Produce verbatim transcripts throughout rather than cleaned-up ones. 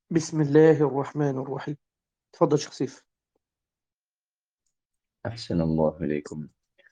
بسم الله الرحمن الرحيم. تفضل شيخ سيف. أحسن الله إليكم.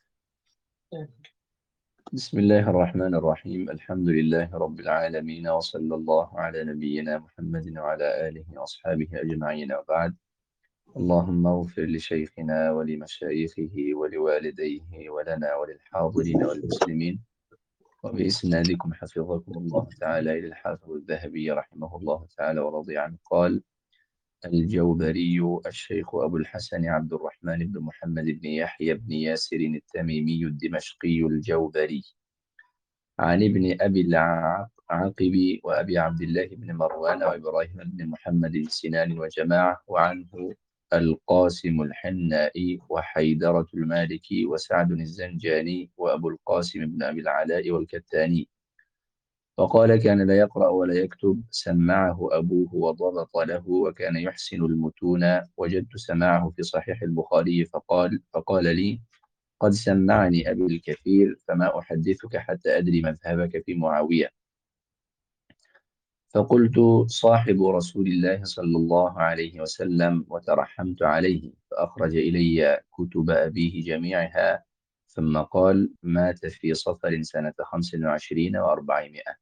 بسم الله الرحمن الرحيم. الحمد لله رب العالمين، وصلى الله على نبينا محمد وعلى آله وأصحابه أجمعين، وبعد. اللهم اغفر لشيخنا ولمشايخه ولوالديه ولنا وللحاضرين والمسلمين. وبإسنادكم حفظكم الله تعالى إلى الحافظ الذهبي رحمه الله تعالى ورضي عنه قال: الجوبري الشيخ أبو الحسن عبد الرحمن بن محمد بن يحيى بن ياسر التميمي الدمشقي الجوبري، عن ابن أبي العاقب وأبي عبد الله بن مروان وإبراهيم بن محمد السنان وجماعة، وعنه القاسم الحنائي وحيدرة المالكي وسعد الزنجاني وأبو القاسم بن أبي العلاء والكتاني. وقال: كان لا يقرأ ولا يكتب، سمعه أبوه وضبط له، وكان يحسن المتون. وجدت سماعه في صحيح البخاري، فقال فقال لي: قد سمعني أبي الكثير، فما أحدثك حتى أدري مذهبك في معاوية. فقلت: صاحب رسول الله صلى الله عليه وسلم، وترحمت عليه، فأخرج إلي كتب أبيه جميعها، ثم قال: مات في صفر سنة خمس وعشرين وأربعمائة.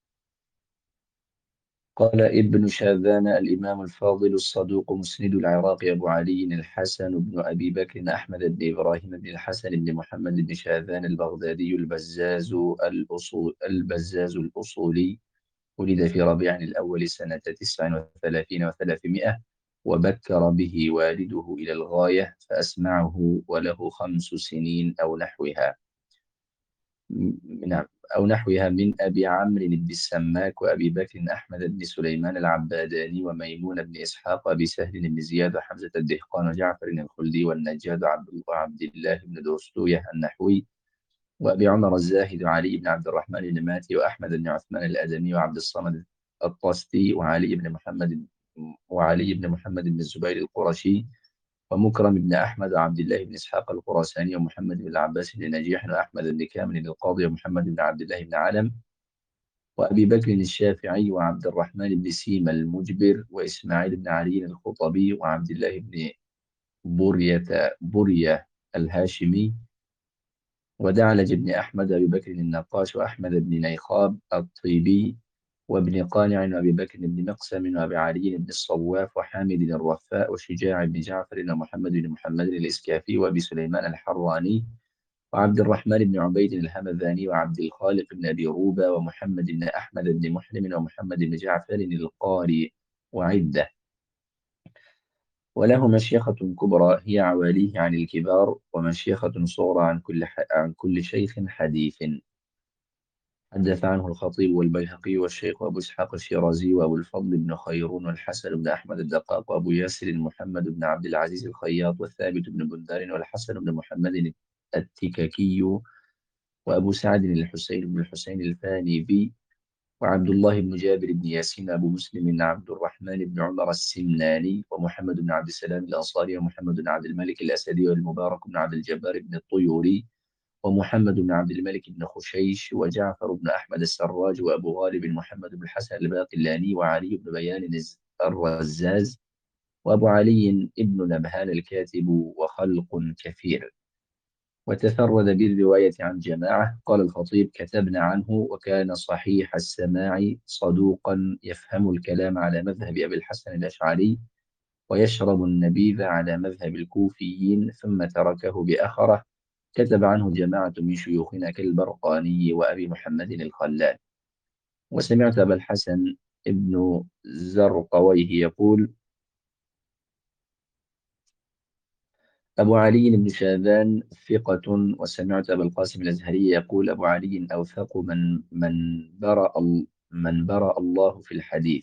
قال ابن شاذان: الإمام الفاضل الصدوق مسند العراق أبو علي الحسن بن أبي بكر أحمد بن إبراهيم بن الحسن بن محمد بن شاذان البغدادي البزاز الأصول البزاز الأصولي، ولد في ربيع الأول سنة تسع وثلاثين وثلاثمائة، وبكر به والده إلى الغاية، فأسمعه وله خمس سنين أو نحوها. نعم، أو نحوها من أبي عمرو بن السماك وأبي بكر أحمد بن سليمان العباداني وميمون بن إسحاق وأبي سهل بن زياد وحمزة الدهقان وجعفر الخلدي والنجاد عبد وعبد الله بن دوستوية النحوي وأبي عمر الزاهد وعلي بن عبد الرحمن بن ماتي وأحمد بن عثمان الأدمي وعبد الصمد الطستي وعلي بن محمد وعلي بن محمد بن الزبير القرشي ومكرم بن أحمد وعبد الله بن إسحاق الخراساني ومحمد بن العباس بن نجيح وأحمد بن كامل القاضي ومحمد بن عبد الله بن علم وأبي بكر الشافعي وعبد الرحمن بن سيما المجبر وإسماعيل بن علي الخطبي وعبد الله بن برية برية الهاشمي ودعلج بن أحمد وأبي بكر النقاش وأحمد بن نيخاب الطيبي وابن قانع وأبي بكر بن مقسم وأبي علي بن الصواف وحامد الرفاء وشجاع بن جعفر ومحمد بن محمد الإسكافي وأبي سليمان الحراني وعبد الرحمن بن عبيد الهمذاني وعبد الخالق بن أبي روبة ومحمد بن أحمد بن محلم ومحمد بن جعفر القاري وعدة. وله مشيخة كبرى هي عواليه عن الكبار، ومشيخة صغرى عن كل ح... عن كل شيخ حديث. حدث عنه الخطيب والبيهقي والشيخ أبو إسحاق الشيرازي وأبو الفضل بن خيرون والحسن بن أحمد الدقاق وأبو ياسر محمد بن عبد العزيز الخياط والثابت بن بندار والحسن بن محمد التككي وأبو سعد الحسين بن الحسين الفاني وعبد الله بن جابر بن ياسين أبو مسلم عبد الرحمن بن عمر السمناني ومحمد بن عبد السلام الأنصاري ومحمد بن عبد الملك الأسدي والمبارك بن عبد الجبار بن الطيوري ومحمد بن عبد الملك بن خشيش وجعفر بن أحمد السراج وأبو غالب محمد بن الحسن الباقلاني وعلي بن بيان الرزاز وأبو علي بن نبهان الكاتب وخلق كثير. وتفرد بالرواية عن جماعة. قال الخطيب: كتبنا عنه وكان صحيح السماع صدوقا يفهم الكلام على مذهب أبي الحسن الأشعري ويشرب النبيذ على مذهب الكوفيين، ثم تركه بأخره. كتب عنه جماعة من شيوخنا كالبرقاني وأبي محمد الخلال. وسمعت أبا الحسن ابن زرقويه يقول: أبو علي بن شاذان ثقة. وسمعت أبا القاسم الأزهري يقول: أبو علي أوثق من من برأ من برأ الله في الحديث.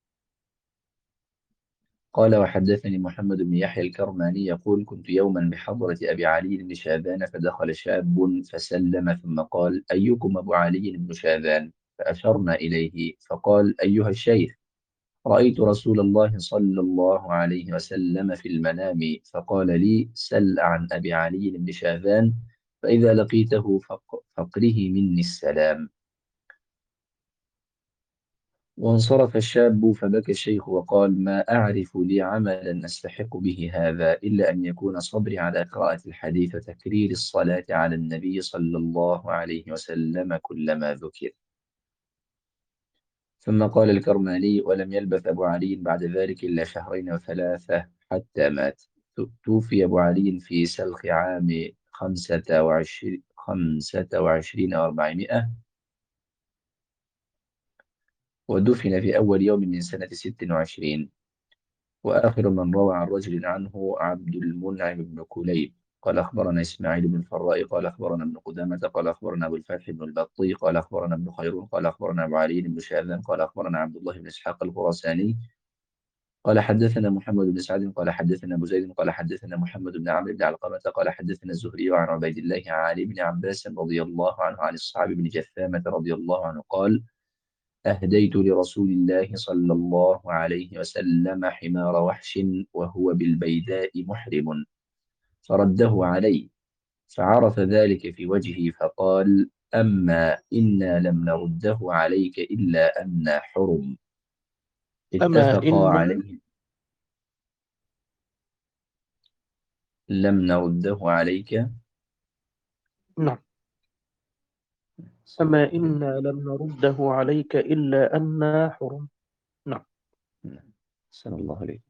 قال: وحدثني محمد بن يحيى الكرماني يقول: كنت يوما بحضرة أبي علي بن شاذان، فدخل شاب فسلم ثم قال: أيكم أبو علي بن شاذان؟ فأشرنا إليه، فقال: أيها الشيخ، رأيت رسول الله صلى الله عليه وسلم في المنام، فقال لي: سل عن أبي علي بن شاذان، فإذا لقيته فق- فقره مني السلام. وانصرف الشاب فبكى الشيخ وقال: ما أعرف لي عملا أستحق به هذا إلا أن يكون صبري على قراءة الحديث وتكرير الصلاة على النبي صلى الله عليه وسلم كلما ذكر. ثم قال الكرماني: ولم يلبث أبو علي بعد ذلك إلا شهرين وثلاثة حتى مات. توفي أبو علي في سلخ عام خمسة وعشرين خمسة وعشرين وأربعمائة، ودفن في أول يوم من سنة ست وعشرين. وآخر من روى عن رجل عنه عبد المنعم بن كليب قال: أخبرنا إسماعيل بن الفراء قال أخبرنا ابن قدامة قال أخبرنا أبو الفتح بن البطي قال أخبرنا ابن خيرون قال أخبرنا أبو علي بن شاذان قال أخبرنا عبد الله بن إسحاق الخراساني قال حدثنا محمد بن سعد قال حدثنا أبو زيد قال حدثنا محمد بن عمرو بن علقمة قال حدثنا الزهري عن عبيد الله عن علي بن عباس رضي الله عنه عن الصحابي بن جثامة رضي الله عنه قال: أهديت لرسول الله صلى الله عليه وسلم حمار وحش وهو بالبيداء محرم، فرده علي، فعرف ذلك في وجهي فقال: أما إنا لم نرده عليك إلا أن حرم. أما اتفقا إن عليه. لم نرده عليك. نعم أما إنا لم نرده عليك إلا أن حرم. نعم. صلى الله عليه.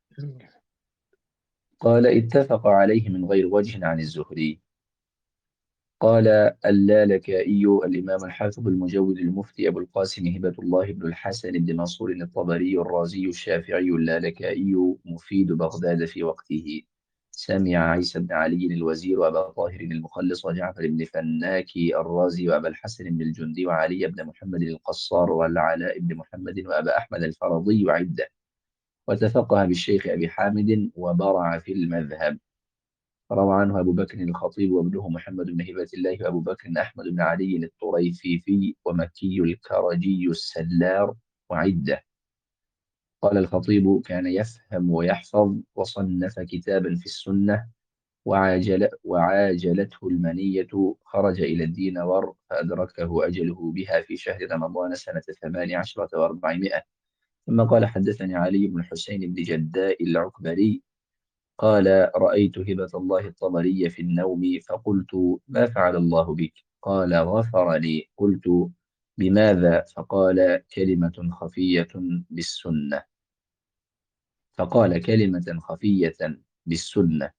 قال: اتفق عليه من غير وجه عن الزهري. قال اللالكائي الإمام الحافظ المجود المفتي أبو القاسم هبة الله بن الحسن بن منصور الطبري الرازي الشافعي اللالكائي مفيد بغداد في وقته، سمع عيسى بن علي الوزير وأبا طاهر المخلص وجعفر بن فناكي الرازي وأبا الحسن بن الجندي وعلي بن محمد القصار والعلاء بن محمد وأبا أحمد الفرضي وعدة، وتفقه بالشيخ أبي حامد وبرع في المذهب. روى عنه أبو بكر الخطيب وابنه محمد بن هبة الله وأبو بكر أحمد بن علي الطريفي ومكي الكرجي السلار وعدة. قال الخطيب: كان يفهم ويحفظ، وصنف كتابا في السنة، وعاجل وعاجلته المنية، خرج إلى الدينور فأدركه أجله بها في شهر رمضان سنة ثمان عشرة وأربعمائة. ثم قال: حدثني علي بن حسين بن جداء العكبري قال: رأيت هبة الله الطبري في النوم فقلت: ما فعل الله بك؟ قال: غفر لي. قلت: بماذا؟ فقال: كلمة خفية بالسنة. فقال: كلمة خفية بالسنة.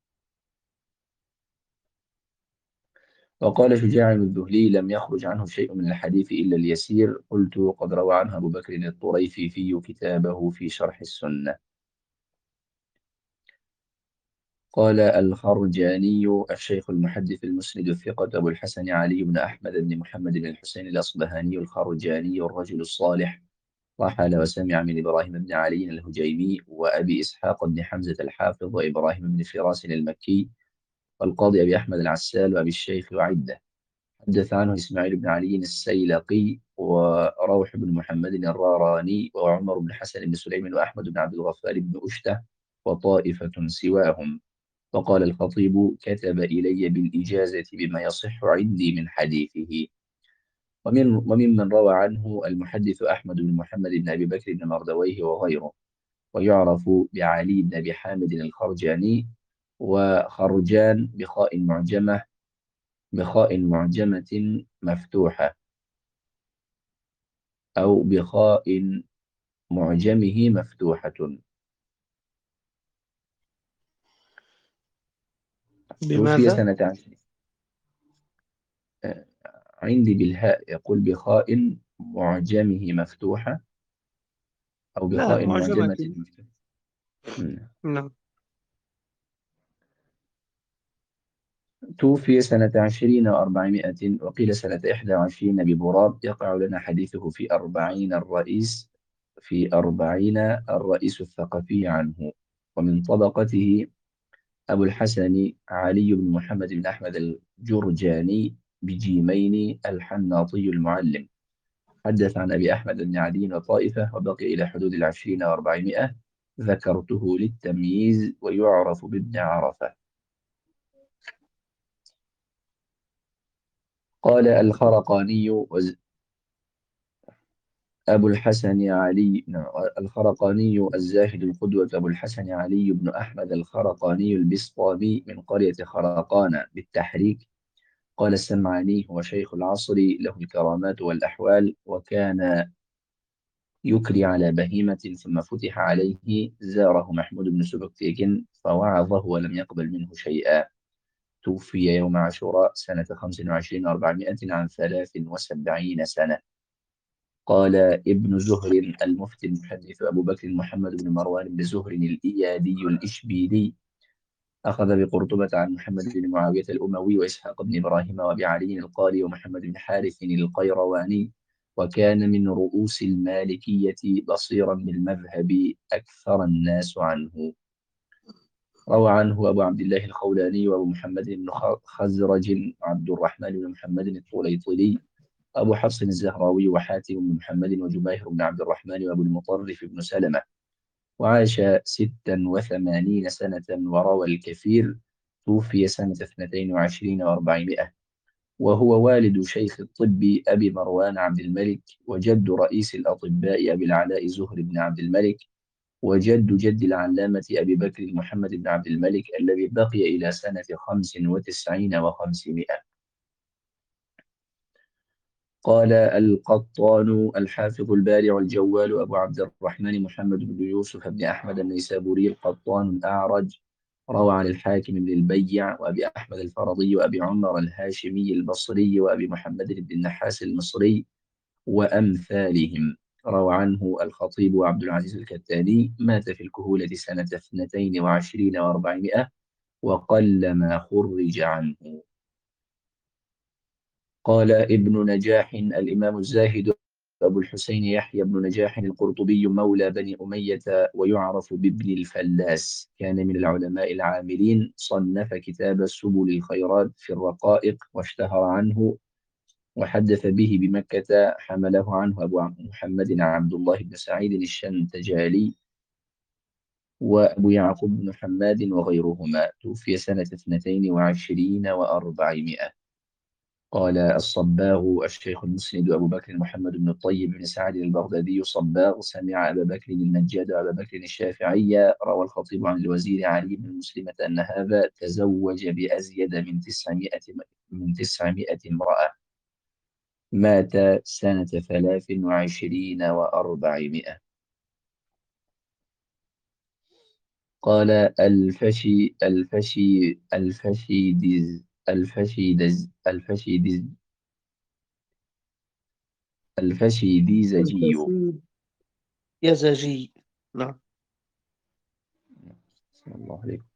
وقال شجاع الذهلي: لم يخرج عنه شيء من الحديث إلا اليسير. قلت: قد روى عنه أبو بكر الطريفي في كتابه في شرح السنة. قال الخرجاني الشيخ المحدث المسند الثقة أبو الحسن علي بن أحمد بن محمد بن الحسين الأصبهاني الخرجاني الرجل الصالح، رحل وسمع من إبراهيم بن علي الهجيمي وأبي إسحاق بن حمزة الحافظ وإبراهيم بن فراس المكي والقاضي أبي أحمد العسال وأبي الشيخ وعدة. حدث عنه إسماعيل بن علي السيلقي وروح بن محمد الراراني وعمر بن حسن بن سليم وأحمد بن عبد الغفار بن أشته وطائفة سواهم. فقال الخطيب: كتب إلي بالإجازة بما يصح عندي من حديثه. ومن وممن روى عنه المحدث أحمد بن محمد بن أبي بكر بن مردويه وغيره، ويعرف بعلي بن أبي حامد الخرجاني، وخرجان بخاء معجمة بخاء معجمة مفتوحة، أو بخاء معجمه مفتوحة. توفي بماذا؟ سنة عشر. آه، عندي بالهاء يقول بخاء معجمه مفتوحة أو لا، بخاء معجمة. معجمة مفتوحة. مم. نعم. توفي سنة عشرين وأربعمائة، وقيل سنة إحدى وعشرين ببراد. يقع لنا حديثه في أربعين الرئيس في أربعين الرئيس الثقفي عنه. ومن طبقته أبو الحسن علي بن محمد بن أحمد الجرجاني بجيمين الحناطي المعلم، حدث عن أبي أحمد بن علي وطائفة، وبقي إلى حدود العشرين وأربعمائة. ذكرته للتمييز، ويعرف بابن عرفة. قال الخرقاني وز... أبو الحسن علي نعم، الخرقاني الزاهد القدوة أبو الحسن علي بن أحمد الخرقاني البسطامي من قرية خرقان بالتحريك. قال السمعاني: هو شيخ العصر، له الكرامات والأحوال، وكان يكري على بهيمة ثم فتح عليه. زاره محمود بن سبكتيك فوعظه ولم يقبل منه شيئا. توفي يوم عاشوراء سنة خمس وعشرين وأربعمائة عن ثلاث وسبعين سنة. قال ابن زهر المفتي المحدث أبو بكر محمد بن مروان بن زهر الإيادي الإشبيلي: أخذ بقرطبة عن محمد بن معاوية الأموي وإسحاق بن إبراهيم وأبي علي القاري ومحمد بن حارث القيرواني، وكان من رؤوس المالكية بصيرا بالمذهب، أكثر الناس عنه. روى عنه أبو عبد الله الخولاني وأبو محمد بن خزرج عبد الرحمن بن محمد الطليطلي، أبو حفص الزهراوي وحاتم بن محمد وجبير بن عبد الرحمن وأبو المطرف بن سلمة. وعاش ستا وثمانين سنة وروى الكثير. توفي سنة اثنتين وعشرين وأربعمائة، وهو والد شيخ الطب أبي مروان عبد الملك، وجد رئيس الأطباء أبي العلاء زهر بن عبد الملك، وجد جد العلامة أبي بكر محمد بن عبد الملك الذي بقي إلى سنة خمس وتسعين وخمسمائة. قال القطان الحافظ البارع الجوال أبو عبد الرحمن محمد بن يوسف بن أحمد النيسابوري القطان الأعرج، روى عن الحاكم بن البيع وأبي أحمد الفرضي وأبي عمر الهاشمي البصري وأبي محمد بن النحاس المصري وأمثالهم. روى عنه الخطيب وعبد العزيز الكتاني. مات في الكهولة سنة اثنتين وعشرين وأربعمائة، وقلما خرج عنه. قال ابن نجاح الإمام الزاهد أبو الحسين يحيى بن نجاح القرطبي مولى بني أمية ويعرف بابن الفلاس، كان من العلماء العاملين، صنف كتاب سبل الخيرات في الرقائق واشتهر عنه وحدث به بمكة. حمله عنه أبو محمد عبد الله بن سعيد الشنتجالي وأبو يعقوب بن حماد وغيرهما. توفي سنة اثنتين وعشرين وأربعمائة. قال الصباغ الشيخ المسند أبو بكر محمد بن الطيب بن سعد البغدادي الصباغ سمع أبا بكر النجاد وأبا بكر الشافعي. روى الخطيب عن الوزير علي بن مسلمة أن هذا تزوج بأزيد من تسعمائة من تسعمائة امرأة. مات سنة ثلاث وعشرين وأربعمائة. قال الفشي الفشي الفشيدز الفشيدز الفشيدز الفشيديزجي. الفصيل يزجي. نعم. بسم الله عليكم.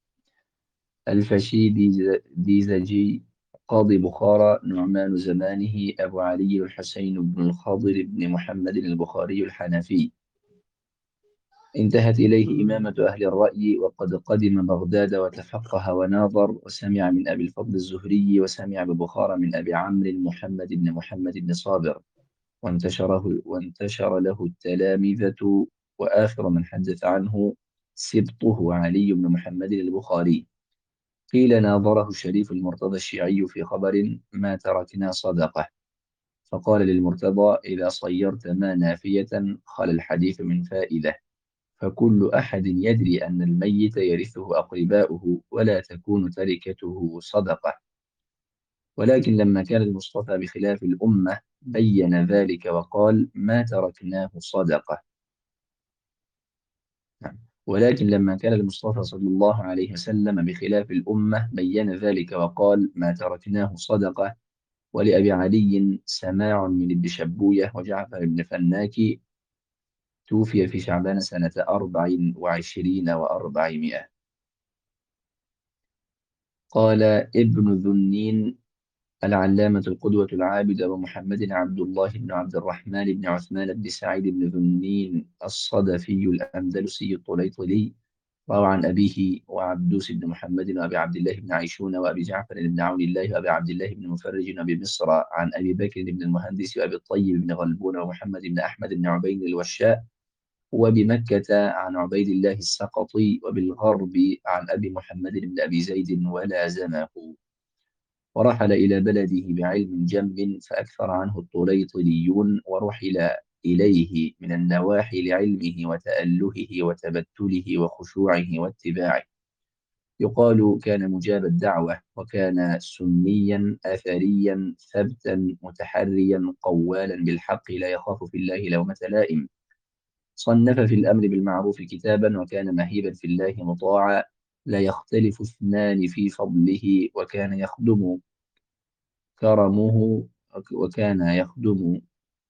الفشيديزجي قاضي بخارى، نعمان زمانه أبو علي الحسين بن الخضر بن محمد البخاري الحنفي. انتهت إليه إمامة أهل الرأي، وقد قدم بغداد وتفقه وناظر، وسمع من أبي الفضل الزهري، وسمع ببخارى من أبي عمرو محمد بن محمد بن صابر، وانتشره وانتشر له التلامذة. وآخر من حدث عنه سبطه علي بن محمد البخاري. قيل ناظره الشريف المرتضى الشيعي في خبر: ما تركنا صدقة. فقال للمرتضى: إذا صيرت ما نافية خل الحديث من فائدة، فكل أحد يدري أن الميت يرثه أقرباؤه، ولا تكون تركته صدقة. ولكن لما كان المصطفى بخلاف الأمة بين ذلك وقال: ما تركناه صدقة. ولكن لما كان المصطفى صلى الله عليه وسلم بخلاف الأمة بين ذلك وقال: ما تركناه صدقة. ولأبي علي سماع من ابن شبوية وجعفر بن فناك. توفي في شعبان سنة أربع وعشرين وأربعمائة. قال ابن ذنين العلامة القدوة العابد أبو محمد عبد الله بن عبد الرحمن بن عثمان بن سعيد بن ذنين الصدفي الأندلسي الطليطلي، روى عن أبيه وعبدوس بن محمد وأبي عبد الله بن عيشون وأبي جعفر بن عون الله وأبي عبد الله بن مفرج وأبي مصر عن أبي بكر بن المهندس وأبي الطيب بن غلبون ومحمد بن أحمد بن عبيد الوشاء، وبمكة عن عبيد الله السقطي، وبالغرب عن أبي محمد بن أبي زيد ولازمه. ورحل إلى بلده بعلم جم فأكثر عنه الطليطليون، ورحل إليه من النواحي لعلمه وتألهه وتبتله وخشوعه واتباعه. يقال كان مجاب الدعوة، وكان سنيا أثريا ثبتا متحريا قوالا بالحق لا يخاف في الله لومة لائم. صنف في الأمر بالمعروف كتابا، وكان مهيبا في الله مطاعا، لا يختلف اثنان في فضله، وكان يخدم كرمه وكان يخدم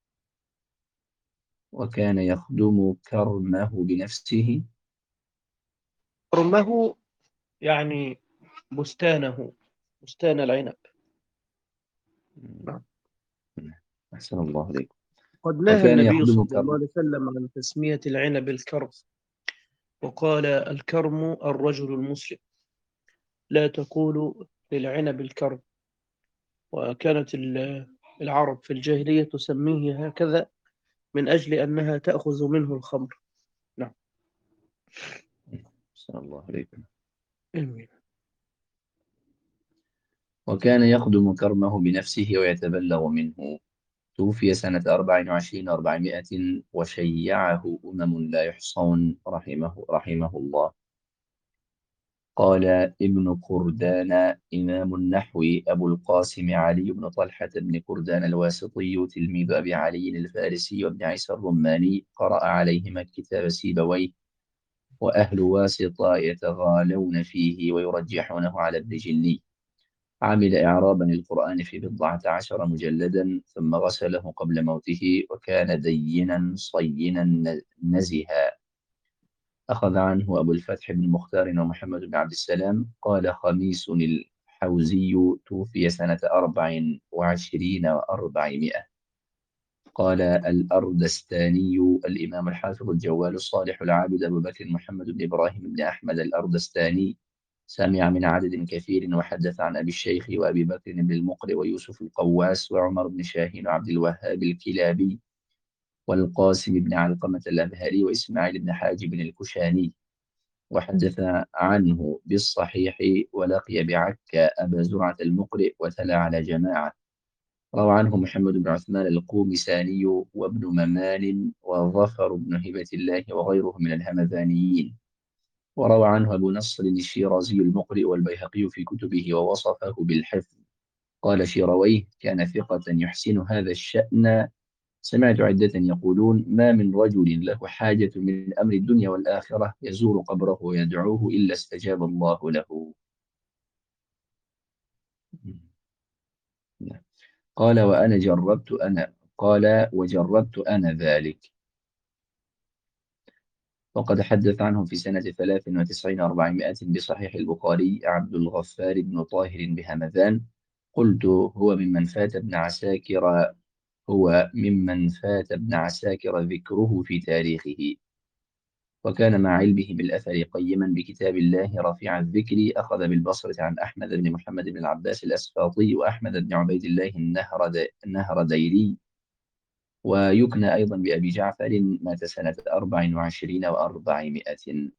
وكان يخدم كرمه بنفسه. رمه يعني بستانه، بستان العنب. نعم. أحسن الله عليكم. قد نهى وكان النبي يخدم صلى الله كرم. عليه وسلم عن تسمية العنب الكرم، وقال: الكرم الرجل المسلم، لا تقولوا للعنب الكرم. وكانت ال- العرب في الجاهلية تسميه هكذا من أجل أنها تأخذ منه الخمر. نعم. أحسن الله عليكم. آمين. وكان يخدم كرمه بنفسه ويتبلغ منه. توفي سنة أربع وعشرين وأربعمائة، وشيعه أمم لا يحصون رحمه رحمه الله. قال ابن كردان إمام النحو أبو القاسم علي بن طلحة بن كردان الواسطي تلميذ أبي علي الفارسي وابن عيسى الرماني، قرأ عليهما كتاب سيبويه، وأهل واسطة يتغالون فيه ويرجحونه على ابن جني. عمل إعرابا للقرآن في بضعة عشر مجلدا، ثم غسله قبل موته، وكان دينا صينا نزها. أخذ عنه أبو الفتح بن مختار ومحمد بن عبد السلام. قال خميس الحوزي توفي سنة أربع وعشرين وأربعمائة. قال الأردستاني الإمام الحافظ الجوال الصالح العابد أبو بكر محمد بن إبراهيم بن أحمد الأردستاني سمع من عدد كثير، وحدث عن أبي الشيخ وأبي بكر بن المقري ويوسف القواس وعمر بن شاهين وعبد الوهاب الكلابي والقاسم بن علقمة الأبهري وإسماعيل بن حاجب الكشاني. وحدث عنه بالصحيح، ولقي بعكا أبا زرعة المقرئ وتلا على جماعة. روى عنه محمد بن عثمان القومساني وابن ممان وظفر بن هبة الله وغيره من الهمذانيين. وروى عنه أبو نصر الشيرازي المقرئ والبيهقي في كتبه، ووصفه بالحفظ. قال شيرويه: كان ثقة يحسن هذا الشأن. سمعت عدة يقولون: ما من رجل له حاجة من أمر الدنيا والآخرة يزور قبره ويدعوه إلا استجاب الله له. قال وأنا جربت أنا قال وجربت أنا ذلك. وقد حدث عنه في سنة ثلاث وتسعين وأربعمائة بصحيح البخاري عبد الغفار بن طاهر بهمذان. قلت: هو ممن فات ابن عساكر هو ممن فات ابن عساكر ذكره في تاريخه. وكان مع علمه بالأثر قيما بكتاب الله رفيع الذكر. أخذ بالبصرة عن أحمد بن محمد بن العباس الأسفاطي وأحمد بن عبيد الله النهرد النهرديري. ويكنى أيضا بأبي جعفر، مات سنة أربع وعشرين وأربعمائة.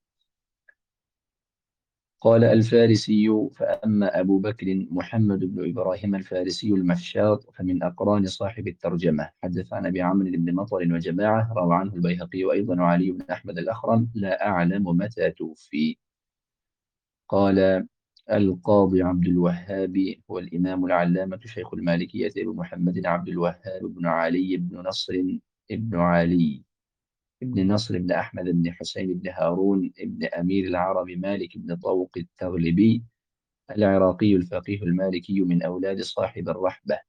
قال الفارسي: فأما أبو بكر محمد بن إبراهيم الفارسي المشاط فمن أقران صاحب الترجمة. حدث عن أبي عمرو بن مطر وجماعة، روى عنه البيهقي أيضا وعلي بن أحمد الأخرم، لا أعلم متى توفي. قال القاضي عبد الوهاب هو الإمام العلامة شيخ المالكية أبو محمد عبد الوهاب بن علي بن نصر بن علي ابن نصر بن أحمد بن حسين بن هارون ابن أمير العرب مالك بن طوق التغلبي العراقي الفقيه المالكي، من أولاد صاحب الرحبة.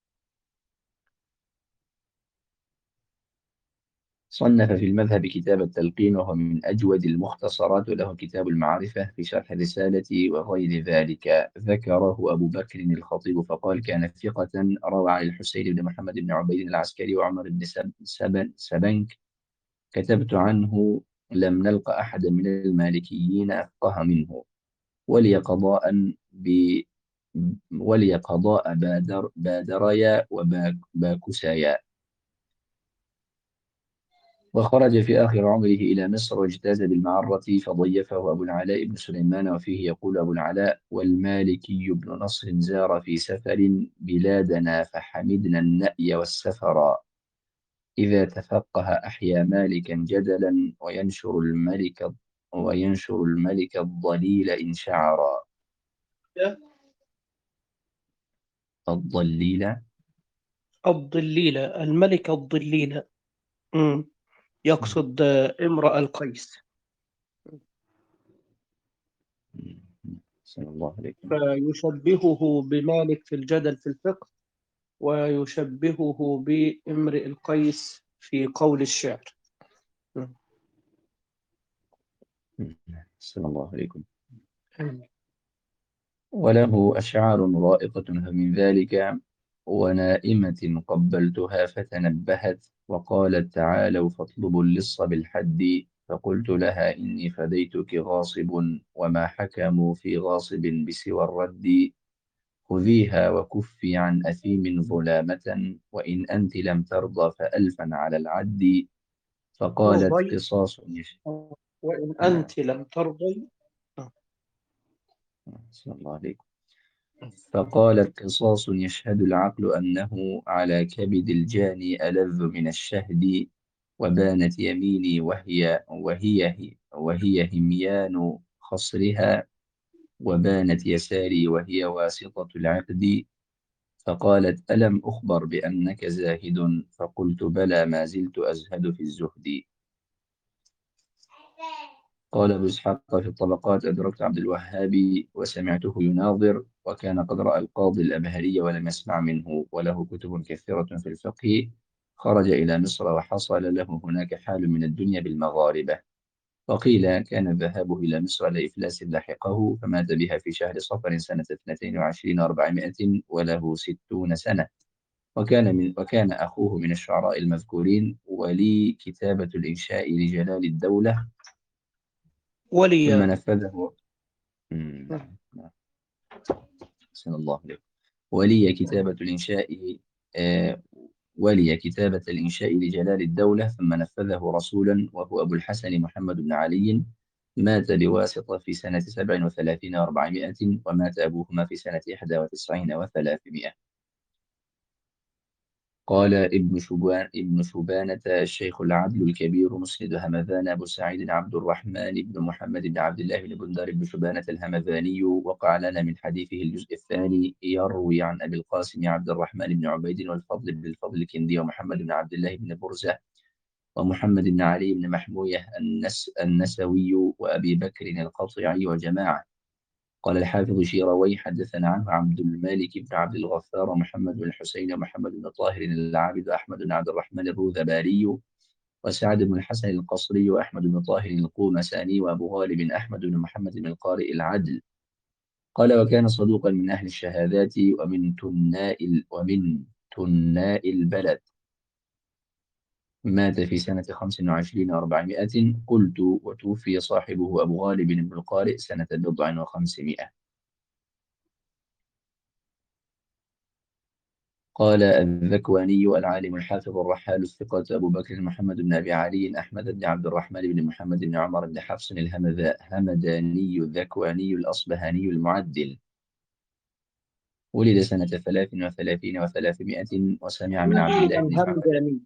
صنف في المذهب كتاب التلقين، وهو من أجود المختصرات، وله كتاب المعرفة في شرح الرسالة وغير ذلك. ذكره أبو بكر الخطيب فقال: كان ثقة، روى عن الحسين بن محمد بن عبيد العسكري وعمر بن سب سب سبنك. كتبت عنه: لم نلق أحدا من المالكيين أفقه منه، ولي قضاء ب ولي قضاء بادر بادريا وباكسايا. وخرج في آخر عمره إلى مصر، واجتاز بالمعرة فضيفه أبو العلاء بن سليمان. وفيه يقول أبو العلاء: والمالكي بن نصر زار في سفر بلادنا فحمدنا النأي والسفر. إذا تفقه أحيا مالكا جدلا وينشر الملك وينشر الملك الضليل إن شعرا. الضليل. الضليلة، الملكة الضليلة. مم. يقصد آه، امرأة القيس. صلى الله عليكم. فيشبهه بمالك في الجدل في الفقه، ويشبهه بامرئ القيس في قول الشعر. مم. صلى الله عليكم. مم. وله أشعار رائقة فمن ذلك: ونائمة قبلتها فتنبهت وقالت تعالوا فاطلبوا اللص بالحد، فقلت لها إني فديتك غاصب وما حكموا في غاصب بسوى الرد، خذيها وكفي عن أثيم ظلامة وإن أنت لم ترضى فألفا على العد، فقالت ترضي. قصاص يش... آه. وإن نعم. أنت لم ترضي. آه. صلى الله عليكم. فقالت قصاص يشهد العقل أنه على كبد الجاني ألذ من الشهد، وبانت يميني وهي وهي وهي هميان خصرها، وبانت يساري وهي واسطة العقد، فقالت ألم أخبر بأنك زاهد، فقلت بلى ما زلت أزهد في الزهد. قال أبو إسحاق في الطبقات: أدركت عبد الوهاب وسمعته يناظر، وكان قد رأى القاضي الأبهري ولم يسمع منه، وله كتب كثيرة في الفقه. خرج إلى مصر وحصل له هناك حال من الدنيا بالمغاربة، وقيل كان الذهاب إلى مصر لإفلاس لحقه، فمات بها في شهر صفر سنة اثنتين وعشرين وأربعمائة وله ستون سنة. وكان من وكان أخوه من الشعراء المذكورين. ولي كتابة الإنشاء لجلال الدولة ثم ولي. نفذه. مم، نعم نعم. أحسن الله عليك. ولي كتابة الإنشاء آه ولي كتابة الإنشاء لجلال الدولة ثم نفذه رسولا، وهو أبو الحسن محمد بن علي. مات بواسطة في سنة سبع وثلاثين وأربعمائة، ومات أبوهما في سنة إحدى وتسعين وثلاثمائة. قال ابن شبان ابن شبانة: الشيخ العدل الكبير مسند همذان أبو سعيد عبد الرحمن بن محمد بن عبد الله بن بندار بن شبانة الهمذاني، وقع لنا من حديثه الجزء الثاني، يروي عن أبي القاسم عبد الرحمن بن عبيد والفضل بن الفضل الكندي ومحمد بن عبد الله بن برزة ومحمد بن علي بن محموية النس النسوي وأبي بكر القطعي وجماعة. قال الحافظ شيروي: حدثنا عنه عبد المالك بن عبد الغفار ومحمد بن الحسين ومحمد بن طاهر العابد وأحمد بن عبد الرحمن الروذباري وسعد بن الحسن القصري وأحمد بن طاهر القومساني وأبو غالب أحمد بن محمد بن القارئ العدل. قال وكان صدوقا من أهل الشهادات ومن تناء ومن تناء البلد. مات في سنة خمس وعشرين وأربعمائة. قلت: وتوفي صاحبه أبو غالب بن القارئ سنة بضع وخمسمائة. قال الذكواني: العالم الحافظ الرحال الثقة أبو بكر محمد بن أبي علي أحمد بن عبد الرحمن بن محمد بن عمر بن حفص الهمداني الذكواني الأصبهاني المعدل. ولد سنة ثلاث وثلاثين وثلاثمائة، وسمع من عبد الله بن جعفر. الهمداني.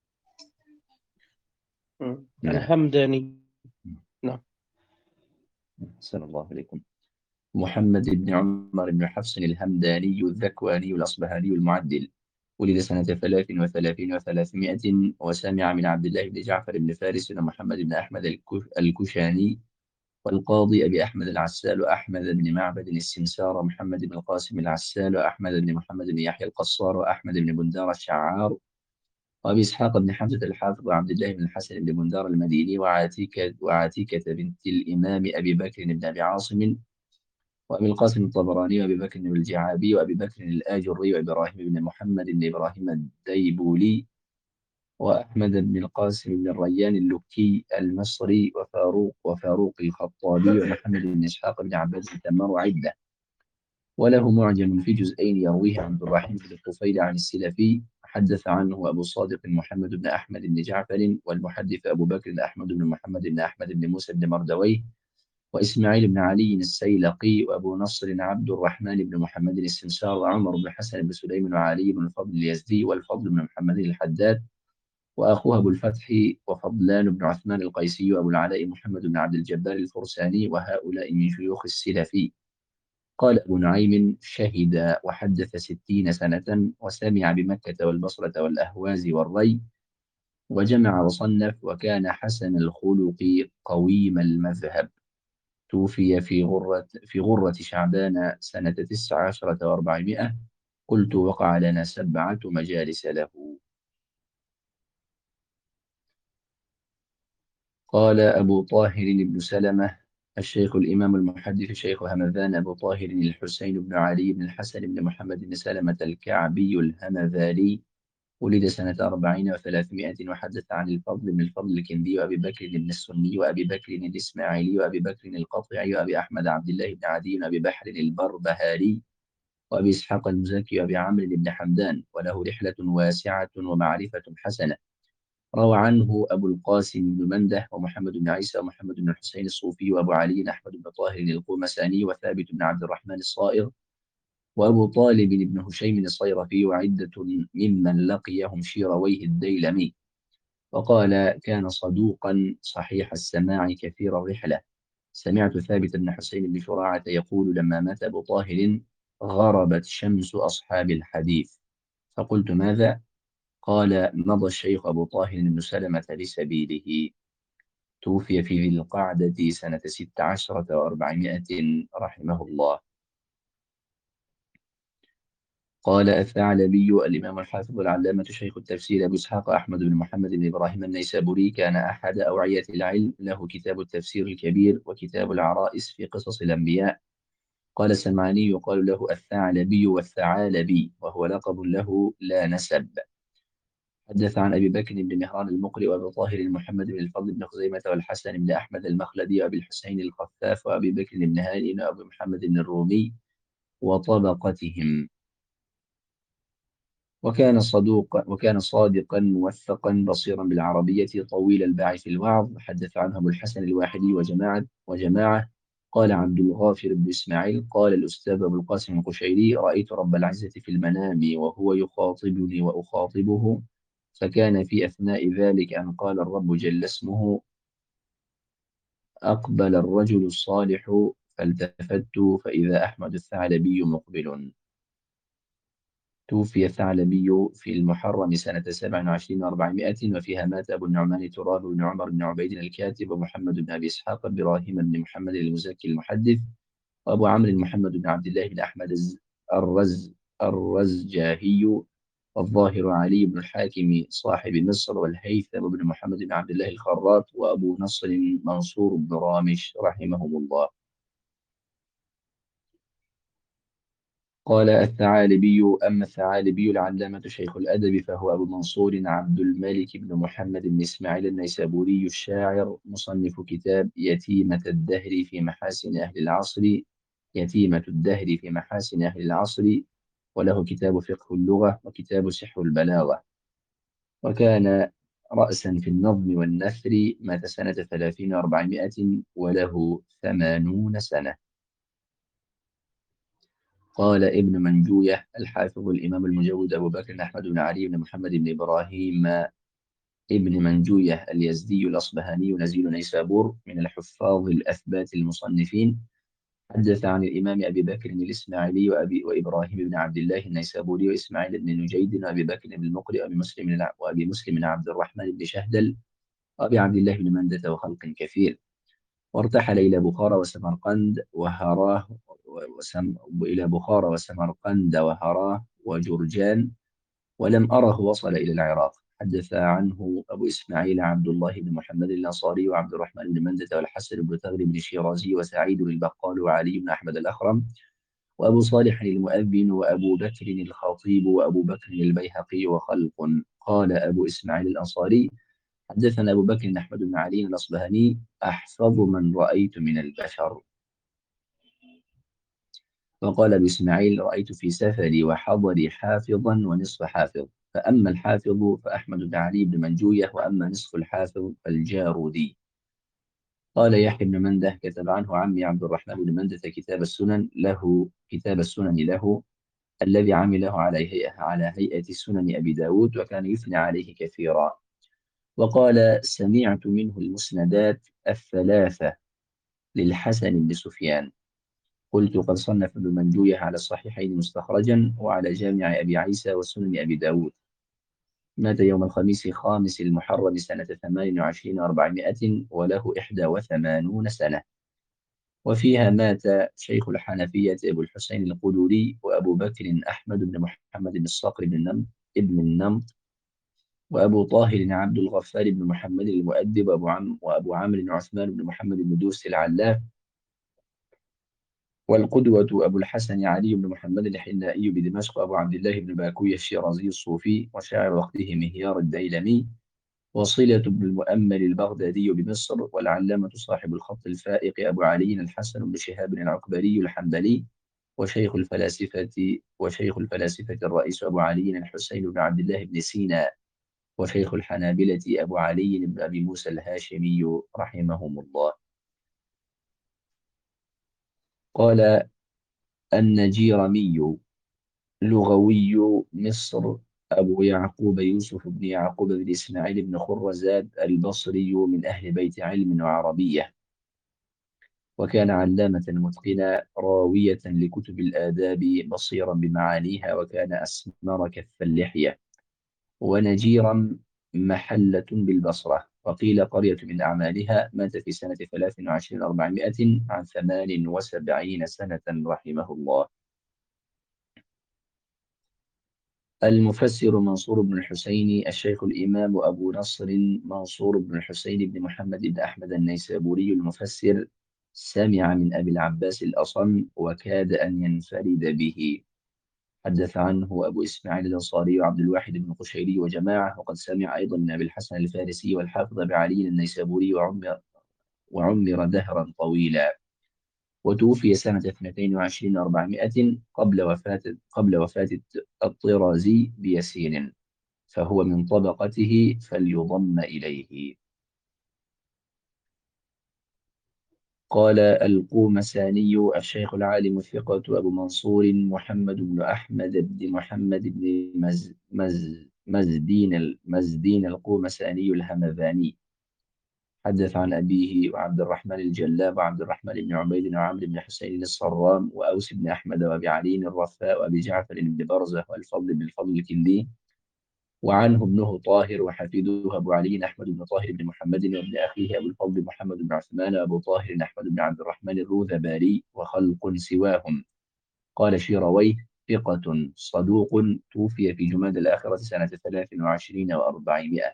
مم. نعم. الهمداني. نعم. صلى الله عليكم. محمد بن عمر بن حفص الهمداني الذكواني الأصبهاني المعدل. ولد سنة ثلاث وثلاثين وثلاثمائة، وسمع من عبد الله بن جعفر بن فارس ومحمد بن أحمد الكش- الكشاني والقاضي أبي أحمد العسال وأحمد بن معبد السمسار ومحمد بن القاسم العسال وأحمد بن محمد بن يحيى القصار وأحمد بن بندار الشعار وأبي إسحاق بن حمزة الحافظ وعبد الله بن الحسن بن بندار المديني وعاتيكة وعاتيكة بنت الإمام أبي بكر بن أبي عاصم وأبي القاسم الطبراني وأبي بكر بن الجعابي وأبي بكر الآجري وإبراهيم بن محمد بن إبراهيم الديبولي وأحمد بن القاسم بن الريان اللكي المصري وفاروق وفاروق الخطابي ومحمد بن إسحاق بن عباس التمار وعدة. وله معجم في جزئين يرويه عبد الرحيم بن الطفيل عن السلفي. حدث عنه أبو صادق محمد بن أحمد بن جعفر، والمحدث أبو بكر أحمد بن محمد بن أحمد بن موسى بن مردويه، وإسماعيل بن علي السيلقي، وأبو نصر عبد الرحمن بن محمد السمسار، وعمر بن حسن بن سليم وعلي بن الفضل اليزدي، والفضل بن محمد الحداد، وأخوه أبو الفتح وفضلان بن عثمان القيسي وأبو العلاء محمد بن عبد الجبار الفرساني، وهؤلاء من شيوخ السلفي. قال أبو نعيم: شهد وحدث ستين سنة، وسمع بمكة والبصرة والأهواز والري، وجمع وصنف، وكان حسن الخلق قويم المذهب. توفي في غرة في غرة شعبان سنة تسع عشرة وأربعمائة. قلت: وقع لنا سبعة مجالس له. قال أبو طاهر بن سلمة: الشيخ الإمام المحدث شيخ همذان أبو طاهر الحسين بن علي بن الحسن بن محمد بن سلمة الكعبي الهمذاني، ولد سنة أربعين وثلاثمائة، وحدث عن الفضل بن الفضل الكندي، وأبي بكر بن السني، وأبي بكر الإسماعيلي، وأبي بكر القطعي، وأبي أحمد عبد الله بن عدي، وأبي بحر البربهاري، وأبي إسحاق المزكي، وأبي عمرو بن حمدان، وله رحلة واسعة ومعرفة حسنة. روى عنه أبو القاسم بن منده، ومحمد بن عيسى، ومحمد بن الحسين الصوفي، وأبو علي أحمد بن طاهر القومساني، وثابت بن عبد الرحمن الصائغ، وأبو طالب بن هشيم الصيرفي، وعدة ممن لقيهم شيرويه الديلمي. وقال: كان صدوقا صحيح السماع كثير الرحلة. سمعت ثابت بن حسين بن شراعة يقول: لما مات أبو طاهر غربت شمس أصحاب الحديث. فقلت: ماذا؟ قال: مضى الشيخ أبو طاهر بن سلمة لسبيله. توفي في ذي القعدة سنة ست عشرة وأربعمائة رحمه الله. قال الثعلبي الإمام الحافظ العلامة شيخ التفسير أبو إسحاق أحمد بن محمد بن إبراهيم النيسابوري، كان أحد أوعية العلم، له كتاب التفسير الكبير وكتاب العرائس في قصص الأنبياء. قال السمعاني: يقال له الثعلبي والثعالبي، وهو لقب له لا نسب. حدث عن أبي بكر بن مهران المقري، وأبي طاهر محمد بن الفضل بن خزيمة، والحسن بن أحمد المخلدي، وأبي الحسين الخفاف، وأبي بكر بن هانئ، وأبي محمد بن الرومي وطبقتهم. وكان صدوقا وكان صادقا موثقا بصيرا بالعربية، طويل الباع في الوعظ. حدث عنه أبو الحسن الواحدي وجماعة وجماعة. قال عبد الغافر بن إسماعيل: قال الأستاذ أبو القاسم القشيري: رأيت رب العزة في المنام وهو يخاطبني وأخاطبه، فكان في أثناء ذلك أن قال الرب جل اسمه: أقبل الرجل الصالح، فالتفت فإذا أحمد الثعلبي مقبل. توفي الثعلبي في المحرم سنة سبع وعشرين وأربعمائة، وفيها مات أبو النعمان تراب بن عمر بن عبيد الكاتب، ومحمد بن أبي إسحاق، إبراهيم بن محمد المزكي المحدث، وأبو عمرو محمد بن عبد الله بن أحمد الز- الرز الرزجاهي، والظاهر علي بن الحاكم صاحب مصر، والهيثم بن محمد بن عبد الله الخراط، وأبو نصر منصور بن رامش رحمهم الله. قال الثعالبي: أما الثعالبي العلامة شيخ الأدب، فهو أبو منصور عبد الملك بن محمد بن إسماعيل النيسابوري الشاعر، مصنف كتاب يتيمة الدهر في محاسن أهل العصر يتيمة الدهر في محاسن أهل العصر، وله كتاب فقه اللغة وكتاب سحر البلاغة. وكان رأسا في النظم والنثر، مات سنة ثلاثين وأربعمائة، وله ثمانون سنة. قال ابن منجوية الحافظ الإمام المجود أبو بكر أحمد بن علي بن محمد بن إبراهيم ابن منجوية اليزدي الأصبهاني نزيل نيسابور، من الحفاظ الأثبات المصنفين. حدث عن الإمام أبي بكر الإسماعيلي وأبي وإبراهيم بن عبد الله النيسابوري، وإسماعيل بن نجيد، وأبي بكر بن المقري، وأبي مسلم وأبي مسلم عبد الرحمن بن شهدل، وأبي عبد الله بن مندة، وخلق كثير. وارتحل إلى بخارى وسمرقند وهراه وسم... إلى بخارى وسمرقند وهراه وجرجان، ولم أره وصل إلى العراق. حدث عنه أبو إسماعيل عبد الله بن محمد الأنصاري، وعبد الرحمن بن مندة، والحسن بن ثغر بن الشيرازي، وسعيد البقال، وعلي بن أحمد الأخرم، وأبو صالح المؤذن، وأبو بكر الخطيب، وأبو بكر البيهقي، وخلق. قال أبو إسماعيل الأنصاري: حدثنا أبو بكر أحمد بن علي الأصبهاني: أحفظ من رأيت من البشر. وقال أبو إسماعيل: رأيت في سفري وحضري حافظا ونصف حافظ، فأما الحافظ فأحمد بن علي بن منجوية، وأما نصف الحافظ فالجارودي. قال يحيى بن منده: كتب عنه عمي عبد الرحمن بن منده كتاب السنن له كتاب السنن له الذي عمله على هيئة على هيئة سنن أبي داود، وكان يثني عليه كثيرا. وقال سمعت منه المسندات الثلاثة للحسن بن سفيان. قلت قد صنف ابن منجوية على الصحيحين مستخرجا وعلى جامع أبي عيسى وسنن أبي داود. مات يوم الخميس خامس المحرم سنة ثمان وعشرين وأربعمائة وله إحدى وثمانون سنة. وفيها مات شيخ الحنفية أبو الحسين القدوري وأبو بكر أحمد بن محمد بن الصقر بن النمط ابن النمط وأبو طاهر عبد الغفار بن محمد المؤدب وأبو عم وأبو عمرو عثمان بن محمد بن دوس العلاف. والقدوة أبو الحسن علي بن محمد الحنائي بدمشق أبو عبد الله بن باكوي الشيرازي الصوفي وشاعر وقته مهيار الديلمي. وصلة بن المؤمل البغدادي بمصر. والعلامة صاحب الخط الفائق أبو علي الحسن بن شهاب العقبري الحنبلي. وشيخ الفلاسفة وشيخ الفلاسفة الرئيس أبو علي الحسين بن عبد الله بن سينا. وشيخ الحنابلة أبو علي بن أبي موسى الهاشمي رحمهم الله. قال النجيرمي لغوي مصر أبو يعقوب يوسف بن يعقوب بن إسماعيل بن خرزاد البصري من أهل بيت علم وعربية. وكان علامة متقنا راوية لكتب الآداب بصيرا بمعانيها. وكان أسمر كف اللحية. ونجيرا محلة بالبصرة وقيل قرية من أعمالها. مات في سنة ثلاث وعشرين أربعمائة عن ثمان وسبعين سنة رحمه الله. المفسر منصور بن الحسين الشيخ الإمام أبو نصر منصور بن الحسين بن محمد بن أحمد النيسابوري المفسر سمع من أبي العباس الأصم وكاد أن ينفرد به. حدث عنه أبو إسماعيل الأنصاري وعبد الواحد بن قشيري وجماعة. وقد سمع أيضا من أبي الحسن الفارسي والحافظ بعلي النيسابوري وعمر, وعمر دهرا طويلا. وتوفي سنة اثنتين وعشرين وأربعمائة قبل وفاة قبل وفاة الطرازي بيسير. فهو من طبقته فليضم إليه. قال القومساني الشيخ العالم الثقة أبو منصور محمد بن أحمد بن محمد بن مز مز مزدين المزدين القومساني الهمذاني. حدث عن أبيه وعبد الرحمن الجلاب وعبد الرحمن بن عبيد وعمرو بن حسين الصرام وأوس بن أحمد وأبي علي الرفاء وأبي جعفر بن برزة والفضل بن الفضل الكندي. وعنه ابنه طاهر وحفيده أبو علي أحمد بن طاهر بن محمد وابن أخيه أبو الفضل محمد بن عثمان وأبو طاهر أحمد بن عبد الرحمن الروذباري وخلق سواهم. قال شيرويه ثقة صدوق توفي في جماد الآخرة سنة ثلاث وعشرين وأربعمائة.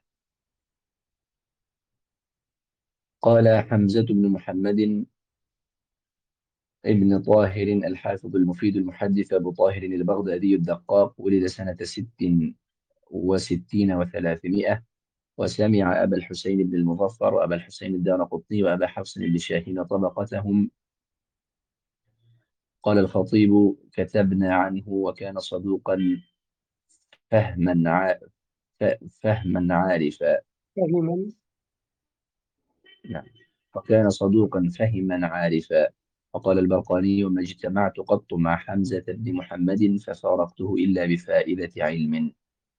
قال حمزة بن محمد ابن طاهر الحافظ المفيد المحدث أبو طاهر البغدادي الدقاق ولد سنة ست وستين وثلاثمائة. وسمع أبا الحسين بن المظفر وأبا الحسين الدارقطني وأبا حفص بن شاهين طبقتهم. قال الخطيب كتبنا عنه وكان صدوقا فهما ع... فهما عارفا. فهما. نعم. وكان صدوقا فهما عارفا. وقال البرقاني ما اجتمعت قط مع حمزة بن محمد ففارقته إلا بفائدة علم.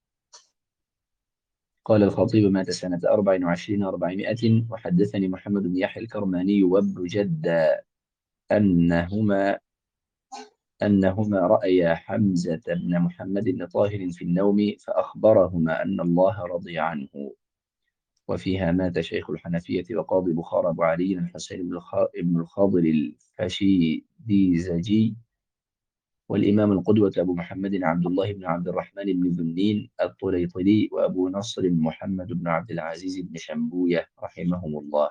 قال الخطيب مات سنة أربع وعشرين وأربعمائة. وحدثني محمد بن يحيى الكرماني وابن جدة أنهما أنهما رأيا حمزة بن محمد بن طاهر في النوم فأخبرهما أن الله رضي عنه. وفيها مات شيخ الحنفية وقاضي بخارى أبو علي الحسين بن الخ- بن الخاضر الفشيديزجي. والإمام القدوة أبو محمد عبد الله بن عبد الرحمن بن ذنين الطليطلي وأبو نصر محمد بن عبد العزيز بن شنبوية رحمهم الله.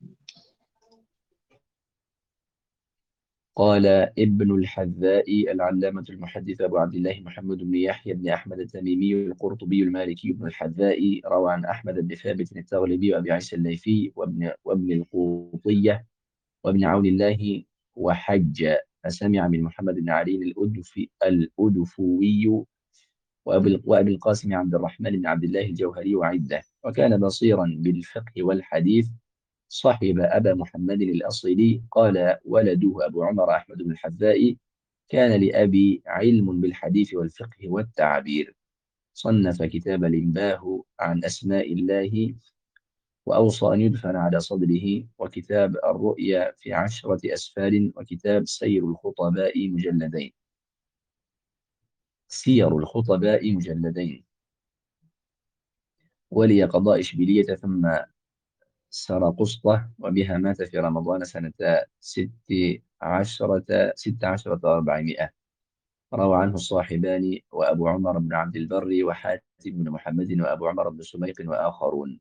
قال ابن الحذاء العلامة المحدث أبو عبد الله محمد بن يحيى بن أحمد التميمي القرطبي المالكي بن الحذاء روى عن أحمد بن ثابت التغلبي وأبي عيسى الليثي وابن, وابن القوطية وابن عون الله وحج. فسمع من محمد بن علي الأدفي الأدفوي وأبي وأبي القاسم عبد الرحمن بن عبد الله الجوهري وعدة. وكان بصيرا بالفقه والحديث. صحب أبا محمد الأصيلي. قال ولده أبو عمر أحمد بن الحذاء كان لأبي علم بالحديث والفقه والتعبير. صنف كتاب الإنباه عن أسماء الله وأوصى أن يدفن على صدره. وكتاب الرؤيا في عشرة أسفار. وكتاب سير الخطباء مجلدين. سير الخطباء مجلدين. ولي قضاء إشبيلية ثم سرقسطة، وبها مات في رمضان سنة ست عشرة ست عشرة وأربعمائة. روى عنه الصاحبان وأبو عمر بن عبد البر وحاتم بن محمد وأبو عمر بن سميق وآخرون.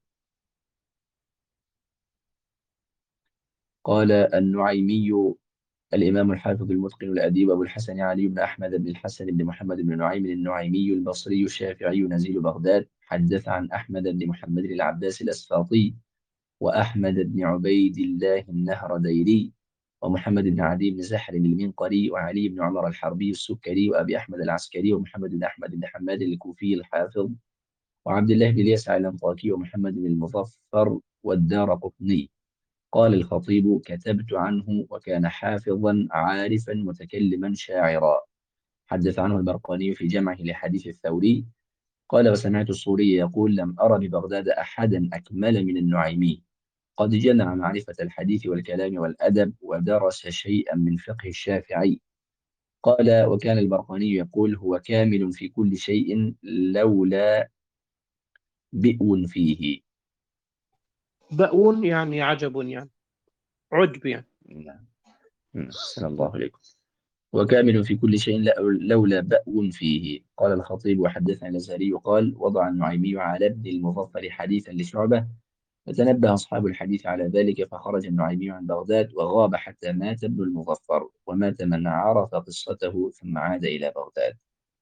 قال النعيمي الإمام الحافظ المتقن الأديب أبو الحسن علي بن أحمد بن الحسن بن محمد بن نعيم النعيمي البصري الشافعي نزيل بغداد، حدث عن أحمد بن محمد العباس الأسفاطي وأحمد بن عبيد الله النهرديري ومحمد بن عدي بن زحر المنقري وعلي بن عمر الحربي السكري وأبي أحمد العسكري ومحمد بن أحمد بن حماد الكوفي الحافظ وعبد الله بن اليسع الأنطاكي ومحمد بن المظفر والدار قطني. قال الخطيب: كتبت عنه وكان حافظا عارفا متكلما شاعرا. حدث عنه البرقاني في جمعه لحديث الثوري. قال: وسمعت الصوري يقول: لم أر ببغداد أحدا أكمل من النعيمي، قد جمع معرفة الحديث والكلام والأدب ودرس شيئا من فقه الشافعي. قال: وكان البرقاني يقول: هو كامل في كل شيء لولا بئو فيه. بؤون يعني عجب، يعني عجب يعني. نعم. نعم. أحسن الله عليكم. وكامل في كل شيء لولا بأو فيه. قال الخطيب: وحدثنا الأزهري قال: وضع النعيمي على ابن المظفر حديثا لشعبة، فتنبه أصحاب الحديث على ذلك، فخرج النعيمي عن بغداد وغاب حتى مات ابن المظفر، ومات من عرف قصته ثم عاد إلى بغداد.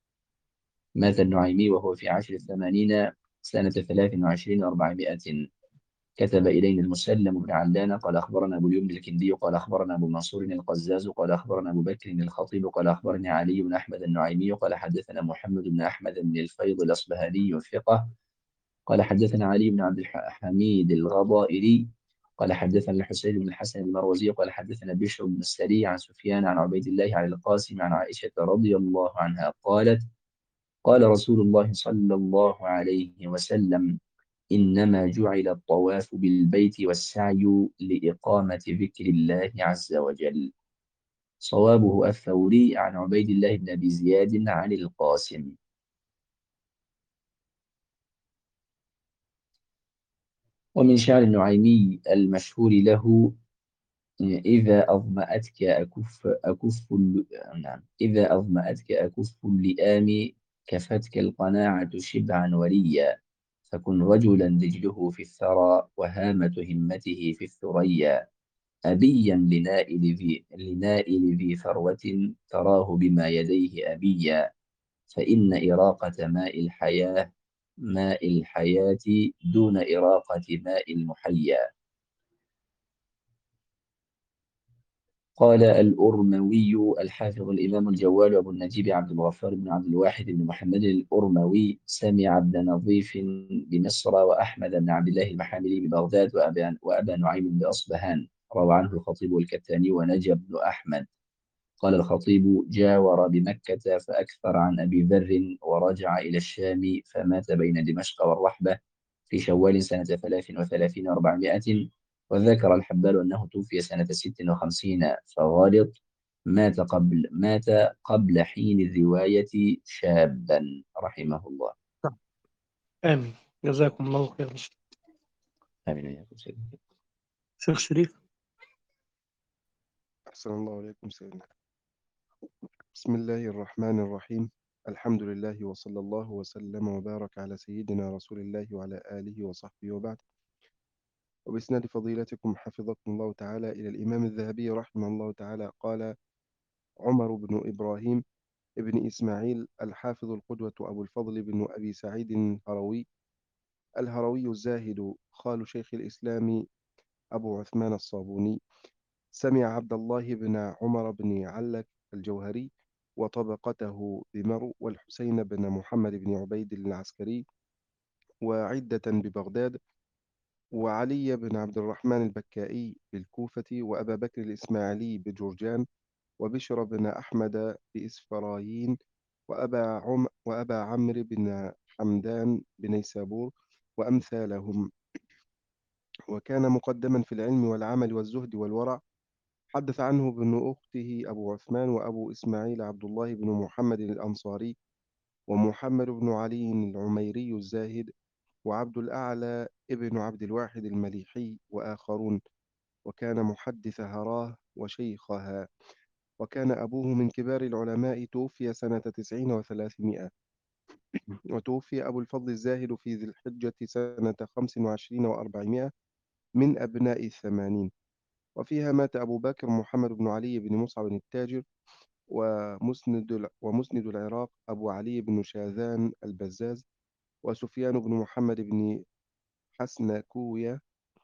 مات النعيمي وهو في عشر الثمانين سنة ثلاث وعشرين وأربعمائة. كتب إلينا المسلم بن علان قال: أخبرنا أبو اليمن الكندي قال: أخبرنا أبو منصور القزاز قال: أخبرنا أبو بكر الخطيب قال: أخبرني علي بن أحمد النعيمي قال: حدثنا محمد بن أحمد بن الفيض الأصبهاني الثقة قال: حدثنا علي بن عبد الحميد الغضائري قال: حدثنا الحسين بن الحسن المروزي قال: حدثنا بشر بن السري عن سفيان عن عبيد الله عن القاسم عن عائشة رضي الله عنها قالت: قال رسول الله صلى الله عليه وسلم: إنما جعل الطواف بالبيت والسعي لإقامة ذكر الله عز وجل. صوابه الثوري عن عبيد الله بن أبي زياد عن القاسم. ومن شعر النعيمي المشهور له: إذا أظمأتك أكف أكف الل- نعم إذا أظمأتك أكف اللئام، كفتك القناعة شبعا وليا، فكن رجلا دجله في الثرى وهامة همته في الثريا، أبيا لنائل ذي لنائل ذي ثروة تراه بما يديه أبيا، فإن إراقة ماء الحياة ماء الحياة دون إراقة ماء المحيا. قال الأرموي الحافظ الإمام الجوال أبو النجيب عبد الغفار بن عبد الواحد بن محمد الأرموي: سمع ابن نظيف بمصر وأحمد بن عبد الله المحاملي ببغداد وأبا, وأبا نعيم بأصبهان. روى عنه الخطيب الكتاني ونجى بن أحمد. قال الخطيب: جاور بمكة فأكثر عن أبي ذر، ورجع إلى الشام فمات بين دمشق والرحبة في شوال سنة ثلاث وثلاثين وأربعمائة. وذكر الحبال أنه توفي سنة ست وخمسين فغالط، مات قبل مات قبل حين الرواية شابا رحمه الله. نعم. آمين. جزاكم الله خيرا. آمين وإياكم سيدنا. شيخ شريف. أحسن الله عليكم سيدنا. بسم الله الرحمن الرحيم. الحمد لله وصلى الله وسلم وبارك على سيدنا رسول الله وعلى آله وصحبه وبعد. وبإسناد فضيلتكم حفظكم الله تعالى إلى الإمام الذهبي رحمه الله تعالى قال: عمر بن إبراهيم ابن إسماعيل الحافظ القدوة أبو الفضل بن أبي سعيد الهروي الهروي الزاهد خال شيخ الإسلام أبو عثمان الصابوني، سمع عبد الله بن عمر بن علك الجوهري وطبقته بمرو والحسين بن محمد بن عبيد العسكري وعدة ببغداد، وعلي بن عبد الرحمن البكائي بالكوفة، وأبا بكر الإسماعيلي بجرجان، وبشر بن أحمد بإسفرايين، وأبا, عم وأبا عمرو بن حمدان بنيسابور، وأمثالهم. وكان مقدما في العلم والعمل والزهد والورع. حدث عنه ابن أخته أبو عثمان وأبو إسماعيل عبد الله بن محمد الأنصاري، ومحمد بن علي العميري الزاهد، وعبد الأعلى ابن عبد الواحد المليحي وآخرون. وكان محدث هراه وشيخها. وكان أبوه من كبار العلماء، توفي سنة تسعين وثلاثمائة. وتوفي أبو الفضل الزاهد في ذي الحجة سنة خمس وعشرين وأربعمائة من أبناء الثمانين. وفيها مات أبو بكر محمد بن علي بن مصعب التاجر، ومسند الع- ومسند العراق أبو علي بن شاذان البزاز، وسفيان بن محمد بن حسنكوية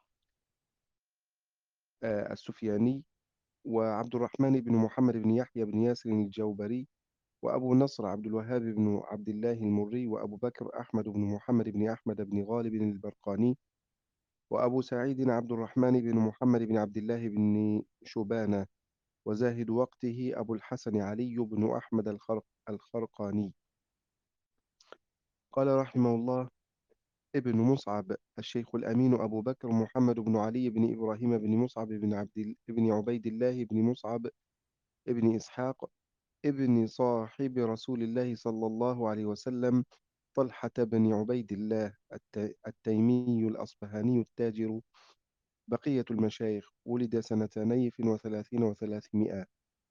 آه، السفياني، وعبد الرحمن بن محمد بن يحيى بن ياسر الجوبري، وأبو نصر عبد الوهاب بن عبد الله المري، وأبو بكر أحمد بن محمد بن أحمد بن غالب البرقاني، وأبو سعيد عبد الرحمن بن محمد بن عبد الله بن شبانة، وزاهد وقته أبو الحسن علي بن أحمد الخرق الخرقاني. قال رحمه الله: ابن مصعب الشيخ الأمين أبو بكر محمد بن علي بن إبراهيم بن مصعب بن عبد ال- بن عبيد الله بن مصعب ابن إسحاق ابن صاحب رسول الله صلى الله عليه وسلم، طلحة بن عبيد الله الت- التيمي الأصبهاني التاجر، بقية المشايخ. ولد سنة نيف وثلاثين وثلاثمائة.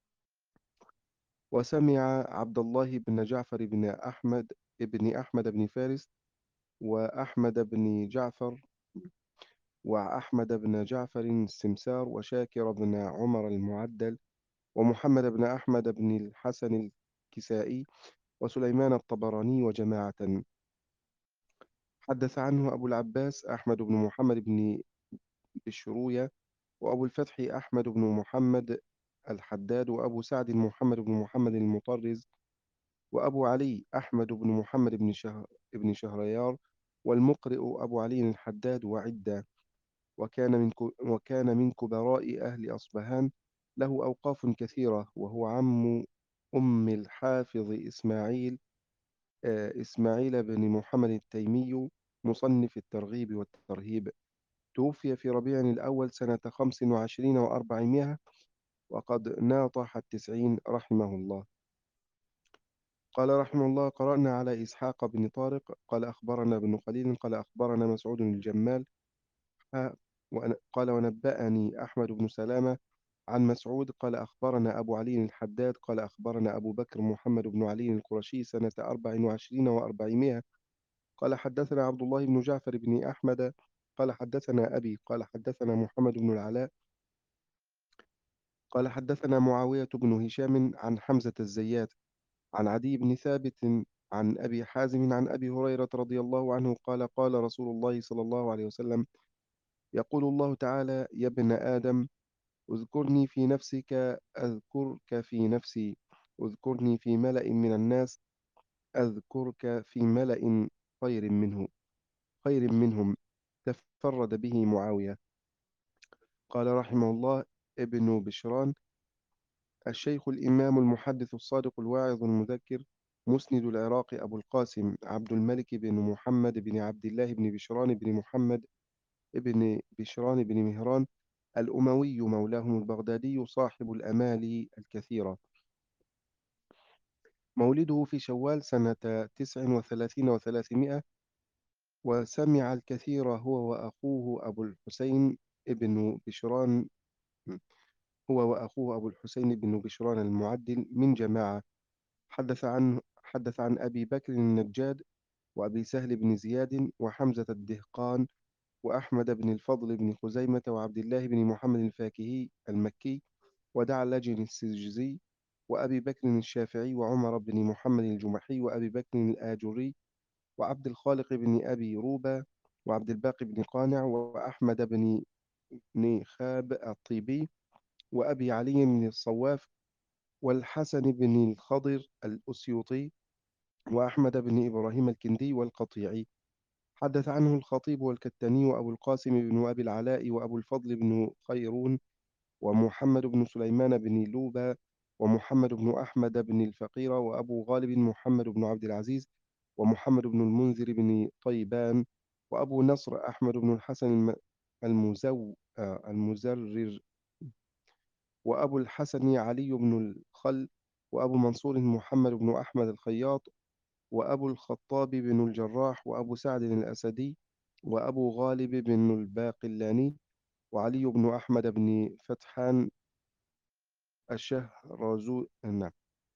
وسمع عبد الله بن جعفر بن أحمد بن أحمد بن فارس، وأحمد بن جعفر وأحمد بن جعفر السمسار، وشاكر بن عمر المعدل، ومحمد بن أحمد بن الحسن الكسائي، وسليمان الطبراني، وجماعة. حدث عنه أبو العباس أحمد بن محمد بن بشروية، وأبو الفتح أحمد بن محمد الحداد، وأبو سعد محمد بن محمد المطرز، وأبو علي أحمد بن محمد بن شهر بن شهريار، والمقرئ أبو علي الحداد، وعدة. وكان من ك- وكان من كبراء أهل أصبهان، له أوقاف كثيرة، وهو عم أم الحافظ إسماعيل آه، إسماعيل بن محمد التيمي، مصنف الترغيب والترهيب. توفي في ربيع الأول سنة خمس وعشرين وأربعمائة، وقد ناطح التسعين رحمه الله. قال رحمه الله: قرأنا على إسحاق بن طارق قال أخبرنا ابن خليل قال أخبرنا مسعود الجمال ها- وأنا- قال ونبأني أحمد بن سلامة عن مسعود قال أخبرنا أبو علي الحداد قال أخبرنا أبو بكر محمد بن علي القرشي سنة أربع وعشرين وأربعمائة قال حدثنا عبد الله بن جعفر بن أحمد قال حدثنا أبي قال حدثنا محمد بن العلاء قال حدثنا معاوية بن هشام عن حمزة الزيات عن عدي بن ثابت عن أبي حازم عن أبي هريرة رضي الله عنه قال قال رسول الله صلى الله عليه وسلم: يقول الله تعالى: يا ابن آدم، اذكرني في نفسك أذكرك في نفسي، اذكرني في ملأ من الناس أذكرك في ملأ خير منه خير منهم. تفرد به معاوية. قال رحمه الله: ابن بشران الشيخ الإمام المحدث الصادق الواعظ المذكر، مسند العراق أبو القاسم عبد الملك بن محمد بن عبد الله بن بشران بن محمد بن بشران بن مهران الأموي مولاهم البغدادي، صاحب الأمال الكثيرة. مولده في شوال سنة تسع وثلاثين وثلاثمائة. وسمع الكثير هو وأخوه أبو الحسين ابن بشران هو وأخوه أبو الحسين بن بشران المعدل من جماعة. حدث عن حدث عن أبي بكر النجاد، وأبي سهل بن زياد، وحمزة الدهقان، وأحمد بن الفضل بن خزيمة، وعبد الله بن محمد الفاكهي المكي، ودعلج السجزي، وأبي بكر الشافعي، وعمر بن محمد الجمحي، وأبي بكر الآجري، وعبد الخالق بن أبي روبة، وعبد الباقي بن قانع، وأحمد بن بن خاب الطيبي، وأبي علي بن الصواف، والحسن بن الخضر الأسيوطي، وأحمد بن إبراهيم الكندي والقطيعي. حدث عنه الخطيب والكتاني، وأبو القاسم بن أبي العلاء، وأبو الفضل بن خيرون، ومحمد بن سليمان بن لوبى، ومحمد بن أحمد بن الفقير، وأبو غالب محمد بن عبد العزيز، ومحمد بن المنذر بن طيبان، وأبو نصر أحمد بن الحسن المزو آه، المزرر، وأبو الحسن علي بن الخل، وأبو منصور محمد بن أحمد الخياط، وأبو الخطاب بن الجراح، وأبو سعد الأسدي، وأبو غالب بن الباقلاني، وعلي بن أحمد بن فتحان الشهرزو نعم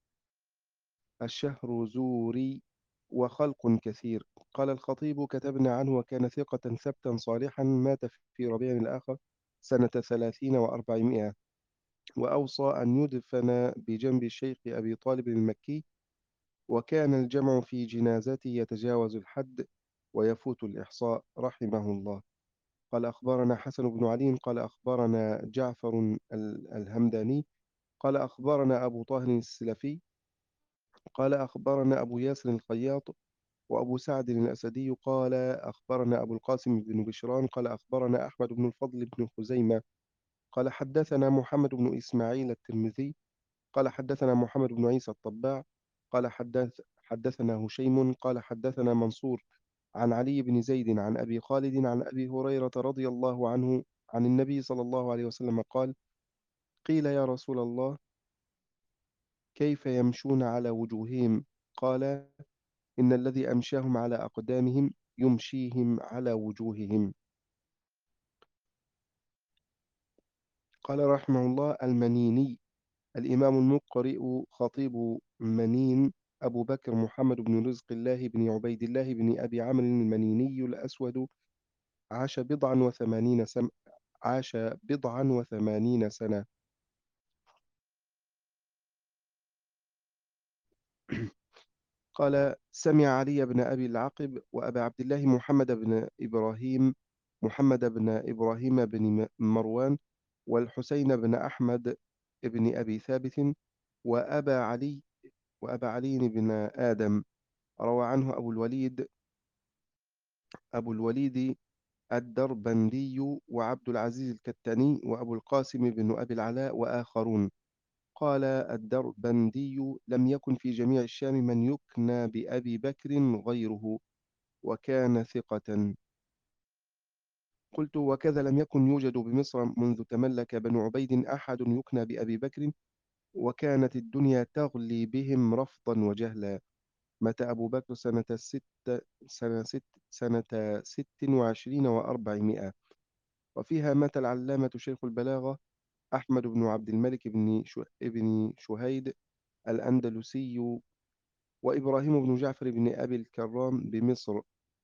الشهرزوري، وخلق كثير. قال الخطيب: كتبنا عنه وكان ثقة ثبتا صالحا، مات في ربيع الآخر سنة ثلاثين وأربعمائة، وأوصى أن يدفن بجنب الشيخ أبي طالب المكي، وكان الجمع في جنازته يتجاوز الحد ويفوت الإحصاء، رحمه الله. قال أخبرنا حسن بن علي قال أخبرنا جعفر ال- الهمداني قال أخبرنا أبو طاهر السلفي قال أخبرنا أبو ياسر الخياط، وأبو سعد الأسدي قال أخبرنا أبو القاسم بن بشران قال أخبرنا أحمد بن الفضل بن خزيمة قال حدثنا محمد بن إسماعيل الترمذي قال حدثنا محمد بن عيسى الطباع قال حدث حدثنا هشيم قال حدثنا منصور عن علي بن زيد عن أبي خالد عن أبي هريرة رضي الله عنه عن النبي صلى الله عليه وسلم قال: قيل يا رسول الله، كيف يمشون على وجوههم؟ قال: إن الذي أمشاهم على أقدامهم يمشيهم على وجوههم. قال رحمه الله: المنيني الإمام المقرئ خطيب منين أبو بكر محمد بن رزق الله بن عبيد الله بن أبي عمرو المنيني الأسود، عاش بضعا وثمانين سم عاش بضعا وثمانين سنة. قال: سمع علي بن أبي العقب وأبا عبد الله محمد بن إبراهيم محمد بن إبراهيم بن م- مروان، والحسين بن أحمد بن أبي ثابت، وأبا علي وأبا علي بن آدم. روى عنه أبو الوليد أبو الوليد الدربندي، وعبد العزيز الكتاني، وأبو القاسم بن أبي العلاء، وآخرون. قال الدربندي: لم يكن في جميع الشام من يكنى بأبي بكر غيره، وكان ثقة. قلت: وكذا لم يكن يوجد بمصر منذ تملك بنو عبيد أحد يكنى بأبي بكر، وكانت الدنيا تغلي بهم رفضا وجهلا. مات أبو بكر سنة ست سنة ست سنة ست وعشرين وأربعمائة. وفيها مات العلامة شيخ البلاغة أحمد بن عبد الملك بن شو... ابن شهيد الأندلسي، وإبراهيم بن جعفر بن أبي الكرام بمصر.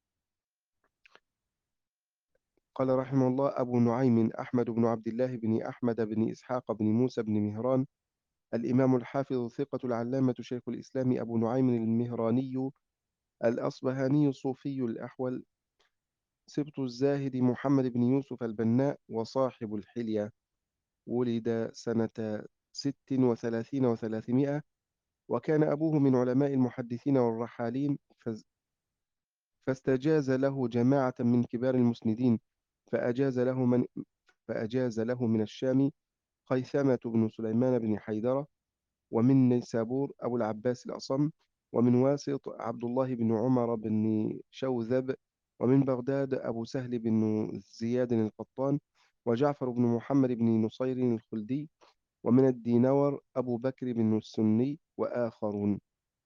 قال رحمه الله: أبو نعيم أحمد بن عبد الله بن أحمد بن إسحاق بن موسى بن مهران، الإمام الحافظ ثقة العلامة شيخ الإسلام أبو نعيم المهراني الأصبهاني الصوفي الأحول، سبط الزاهد محمد بن يوسف البناء وصاحب الحلية. ولد سنة ست وثلاثين وثلاثمائة، وكان أبوه من علماء المحدثين والرحالين، فز- فاستجاز له جماعة من كبار المسندين، فأجاز له من فأجاز له من الشام خيثمة بن سليمان بن حيدرة، ومن نيسابور أبو العباس الأصم، ومن واسط عبد الله بن عمر بن شوذب، ومن بغداد أبو سهل بن زياد القطان، وجعفر بن محمد بن نصير الخلدي، ومن الدينور أبو بكر بن السني، وآخرون.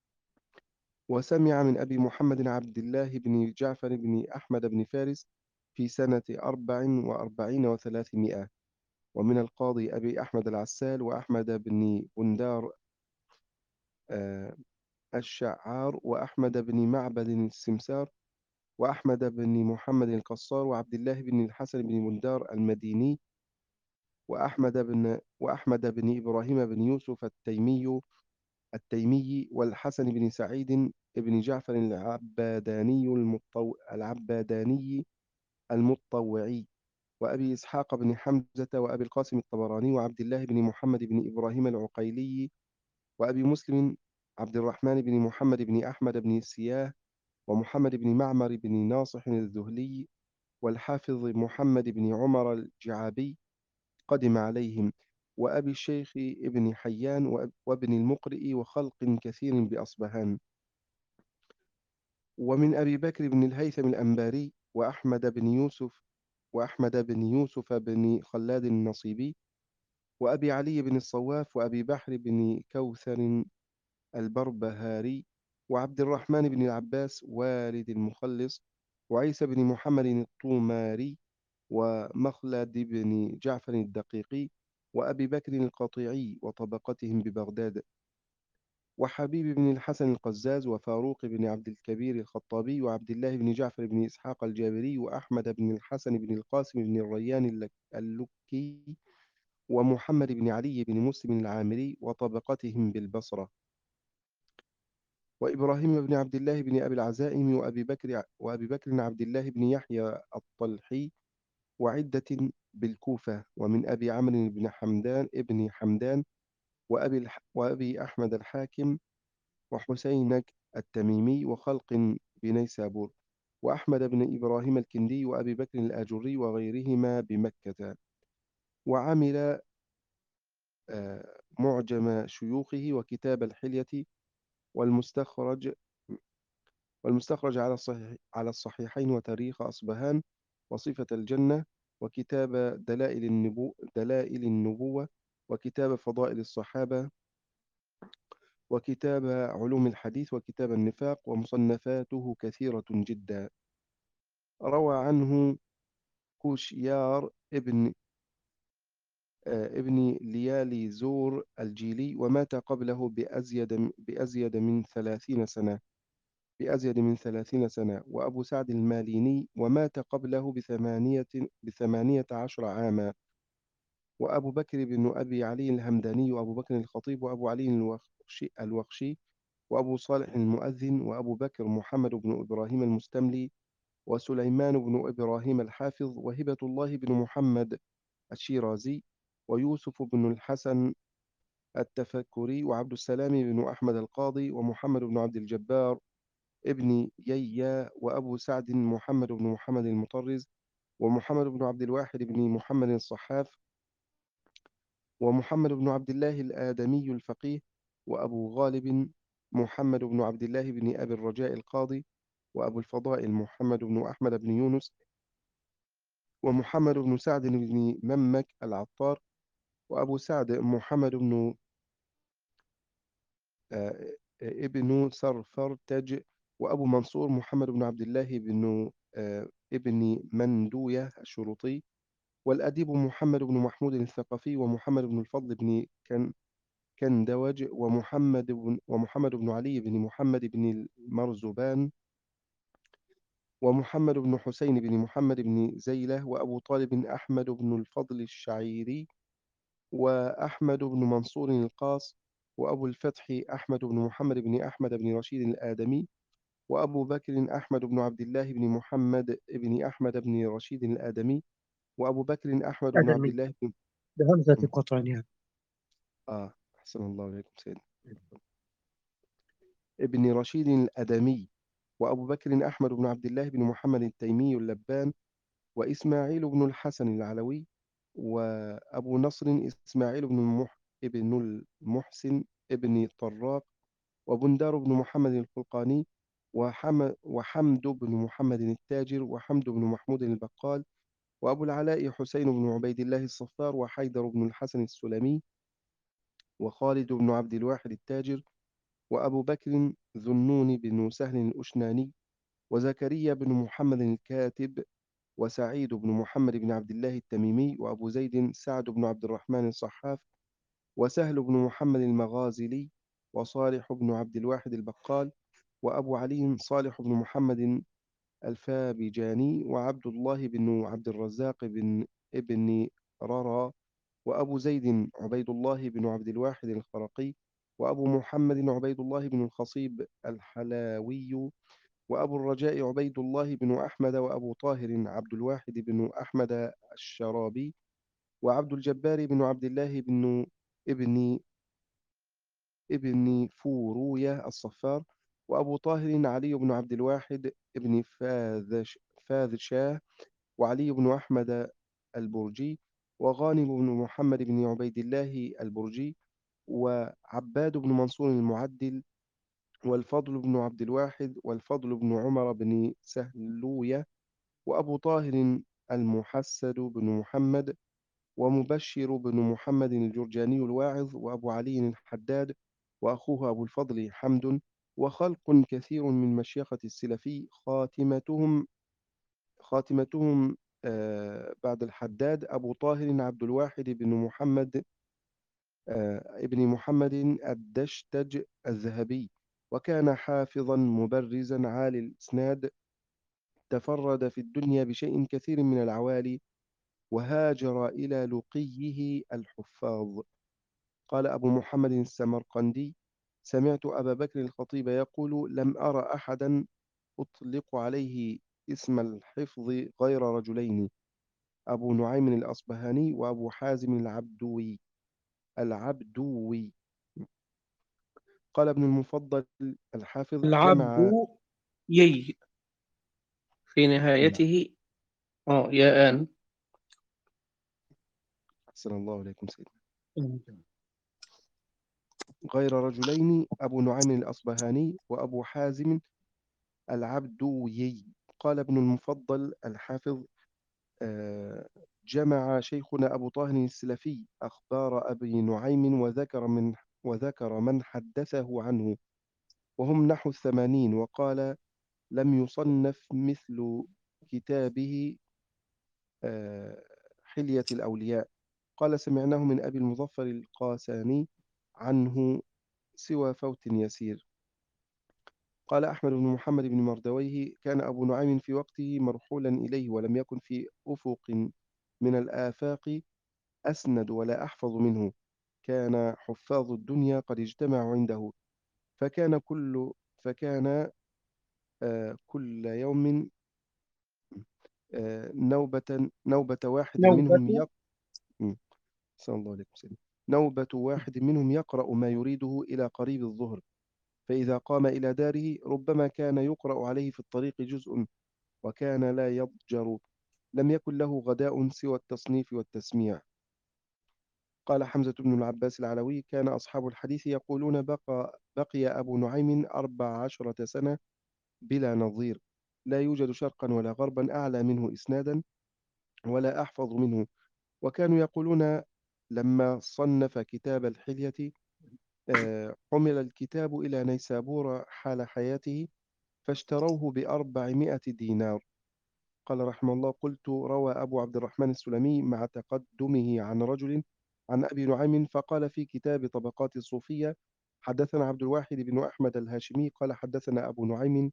وسمع من أبي محمد عبد الله بن جعفر بن أحمد بن فارس في سنة أربع وأربعين وثلاثمائة. ومن القاضي أبي أحمد العسال، وأحمد بن بندار آه، الشعار، وأحمد بن معبد السمسار، وأحمد بن محمد القصار، وعبد الله بن الحسن بن بندار المديني، وأحمد بن وأحمد بن إبراهيم بن يوسف التيمي التيمي والحسن بن سعيد بن جعفر العباداني المطو... العباداني المطوعي، وأبي إسحاق بن حمزة، وأبي القاسم الطبراني، وعبد الله بن محمد بن إبراهيم العقيلي، وأبي مسلم عبد الرحمن بن محمد بن أحمد بن سياه، ومحمد بن معمر بن ناصح الذهلي، والحافظ محمد بن عمر الجعابي قدم عليهم، وأبي الشيخ ابن حيان، وأب- وابن المقرئ، وخلق كثير بأصبهان. ومن أبي بكر بن الهيثم الأنباري، وأحمد بن يوسف وأحمد بن يوسف بن خلاد النصيبي، وأبي علي بن الصواف، وأبي بحر بن كوثر البربهاري، وعبد الرحمن بن العباس والد المخلص، وعيسى بن محمد الطوماري، ومخلد بن جعفر الدقيقي، وأبي بكر القطيعي وطبقتهم ببغداد، وحبيب بن الحسن القزاز، وفاروق بن عبد الكبير الخطابي، وعبد الله بن جعفر بن إسحاق الجابري، وأحمد بن الحسن بن القاسم بن الريان اللك- اللكي، ومحمد بن علي بن مسلم العامري وطبقتهم بالبصرة، وإبراهيم بن عبد الله بن أبي العزائم، وأبي بكر وأبي بكر عبد الله بن يحيى الطلحي، وعدة بالكوفة، ومن أبي عمرو بن حمدان ابن حمدان، وأبي الح... وأبي أحمد الحاكم، وحسينك التميمي، وخلق بنيسابور، وأحمد بن إبراهيم الكندي، وأبي بكر الآجري، وغيرهما بمكة. وعمل آه، معجم شيوخه، وكتاب الحلية، والمستخرج والمستخرج على الصحيح على الصحيحين، وتاريخ أصبهان، وصفة الجنة، وكتاب دلائل النبو دلائل النبوة، وكتاب فضائل الصحابة، وكتاب علوم الحديث، وكتاب النفاق، ومصنفاته كثيرة جدا. روى عنه كوشيار ابن آه، ابن ليالي زور الجيلي، ومات قبله بأزيد بأزيد من ثلاثين سنة بأزيد من ثلاثين سنة. وأبو سعد الماليني، ومات قبله بثمانية بثمانية عشر عاما. وأبو بكر بن أبي علي الهمداني، وأبو بكر الخطيب، وأبو علي الوخشي, الوخشي وأبو صالح المؤذن، وأبو بكر محمد بن إبراهيم المستملي، وسليمان بن إبراهيم الحافظ، وهبة الله بن محمد الشيرازي، ويوسف بن الحسن التفكري، وعبد السلام بن أحمد القاضي، ومحمد بن عبد الجبار ابن ييا، وأبو سعد محمد بن محمد المطرز، ومحمد بن عبد الواحد بن محمد الصحاف، ومحمد بن عبد الله الآدمي الفقيه، وأبو غالب محمد بن عبد الله بن أبي الرجاء القاضي، وأبو الفضائل محمد بن أحمد بن يونس، ومحمد بن سعد بن ممك العطار، وأبو سعد محمد بن آه، ابن سرفرتج، وأبو منصور محمد بن عبد الله بن آه، ابن مندوية الشروطي، والأديب محمد بن محمود الثقفي، ومحمد بن الفضل بن كن كندوج، ومحمد بن ومحمد بن علي بن محمد بن المرزبان، ومحمد بن حسين بن محمد بن زيلة، وأبو طالب أحمد بن الفضل الشعيري، وأحمد بن منصور القاص، وأبو الفتح أحمد بن محمد بن أحمد بن رشيد الآدمي، وأبو بكر أحمد بن عبد الله بن محمد بن أحمد بن رشيد الآدمي، وأبو بكر أحمد بن عبد آدمي الله بن بهمزة قطع يعني. آه أحسن الله إليكم سيدنا ابن رشيد الأدمي، وأبو بكر أحمد بن عبد الله بن محمد التيمي اللبان، وإسماعيل بن الحسن العلوي، وأبو نصر إسماعيل بن المح ابن المحسن ابن طراق، وبندار بن محمد الخلقاني، وحم وحمد بن محمد التاجر، وحمد بن محمود البقال، وأبو العلاء حسين بن عبيد الله الصفار، وحيدر بن الحسن السلمي، وخالد بن عبد الواحد التاجر، وأبو بكر ذو النون بن سهل الأشناني، وزكريا بن محمد الكاتب، وسعيد بن محمد بن عبد الله التميمي، وأبو زيد سعد بن عبد الرحمن الصحاف، وسهل بن محمد المغازلي، وصالح بن عبد الواحد البقال، وأبو علي صالح بن محمد الفابجاني، وعبد الله بن عبد الرزاق بن ابن ررى، وأبو زيد عبيد الله بن عبد الواحد الخرقي، وأبو محمد عبيد الله بن الخصيب الحلاوي، وأبو الرجاء عبيد الله بن أحمد، وأبو طاهر عبد الواحد بن أحمد الشرابي، وعبد الجبار بن عبد الله بن ابن ابن فوروية الصفار، وأبو طاهر علي بن عبد الواحد بن فاذش فاذشاه، وعلي بن أحمد البرجي، وغانم بن محمد بن عبيد الله البرجي، وعباد بن منصور المعدل، والفضل بن عبد الواحد، والفضل بن عمر بن سهلوية، وأبو طاهر المحسد بن محمد، ومبشر بن محمد الجرجاني الواعظ، وأبو علي الحداد، وأخوه أبو الفضل حمد، وخلق كثير من مشيخة السلفي. خاتمتهم خاتمتهم آه، بعد الحداد أبو طاهر عبد الواحد بن محمد آه، ابن محمد الدشتج الذهبي، وكان حافظا مبرزا عالي الإسناد، تفرد في الدنيا بشيء كثير من العوالي، وهاجر إلى لقيه الحفاظ. قال أبو محمد السمرقندي: سمعت أبا بكر الخطيب يقول: لم أرى أحدا أطلق عليه اسم الحفظ غير رجلين، أبو نعيم الأصبهاني وأبو حازم العبدوي العبدوي قال ابن المفضل الحافظ: جمع. العبد يي في نعم. نهايته اه ياءان. أحسن الله عليكم سيدنا. غير رجلين، أبو نعيم الأصبهاني وأبو حازم العبدوي. قال ابن المفضل الحافظ: آه، جمع شيخنا أبو طاهر السلفي أخبار أبي نعيم، وذكر من وذكر من حدثه عنه، وهم نحو الثمانين. وقال: لم يصنف مثل كتابه آه، حلية الأولياء. قال: سمعناه من أبي المظفر القاساني عنه سوى فوت يسير. قال أحمد بن محمد بن مردويه: كان أبو نعيم في وقته مرحولا إليه، ولم يكن في أفق من الآفاق أسند ولا أحفظ منه. كان حفاظ الدنيا قد اجتمعوا عنده، فكان كل فكان آه، كل يوم آه، نوبة نوبة واحد منهم نوبة. يق... م، صلى الله عليه وسلم. نوبة واحد منهم يقرأ ما يريده إلى قريب الظهر، فإذا قام إلى داره ربما كان يقرأ عليه في الطريق جزء، وكان لا يضجر. لم يكن له غداء سوى التصنيف والتسميع. قال حمزة بن العباس العلوي: كان أصحاب الحديث يقولون: بقى, بقي أبو نعيم أربع عشرة سنة بلا نظير، لا يوجد شرقا ولا غربا أعلى منه إسنادا ولا أحفظ منه. وكانوا يقولون: لما صنف كتاب الحلية آه، حمل الكتاب إلى نيسابور حال حياته، فاشتروه بأربعمائة دينار. قال رحمه الله: قلت: روى أبو عبد الرحمن السلمي مع تقدمه عن رجل عن أبي نعيم، فقال في كتاب طبقات الصوفية: حدثنا عبد الواحد بن أحمد الهاشمي قال حدثنا أبو نعيم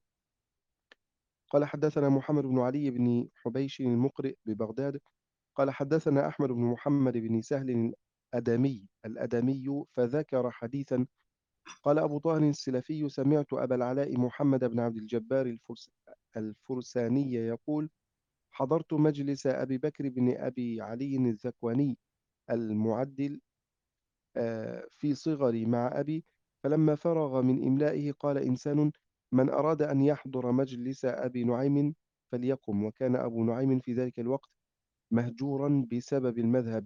قال حدثنا محمد بن علي بن حبيش المقرئ ببغداد قال حدثنا أحمد بن محمد بن سهل الأدمي الأدمي فذكر حديثا. قال أبو طاهر السلفي: سمعت أبا العلاء محمد بن عبد الجبار الفرس الفرساني يقول: حضرت مجلس أبي بكر بن أبي علي الذكواني المعدل آه، في صغري مع أبي، فلما فرغ من إملائه قال إنسان: من أراد أن يحضر مجلس أبي نعيم فليقم. وكان أبو نعيم في ذلك الوقت مهجورا بسبب المذهب،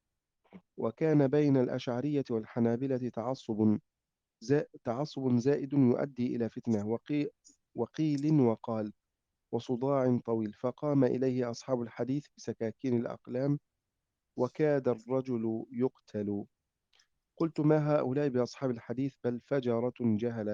وكان بين الأشعرية والحنابلة تعصب زا تعصب زائد يؤدي إلى فتنة، وقي وقيل وقال، وصداع طويل. فقام إليه أصحاب الحديث بسكاكين الأقلام، وكاد الرجل يقتل. قلت: ما هؤلاء بأصحاب الحديث، بل فجرة جهلة،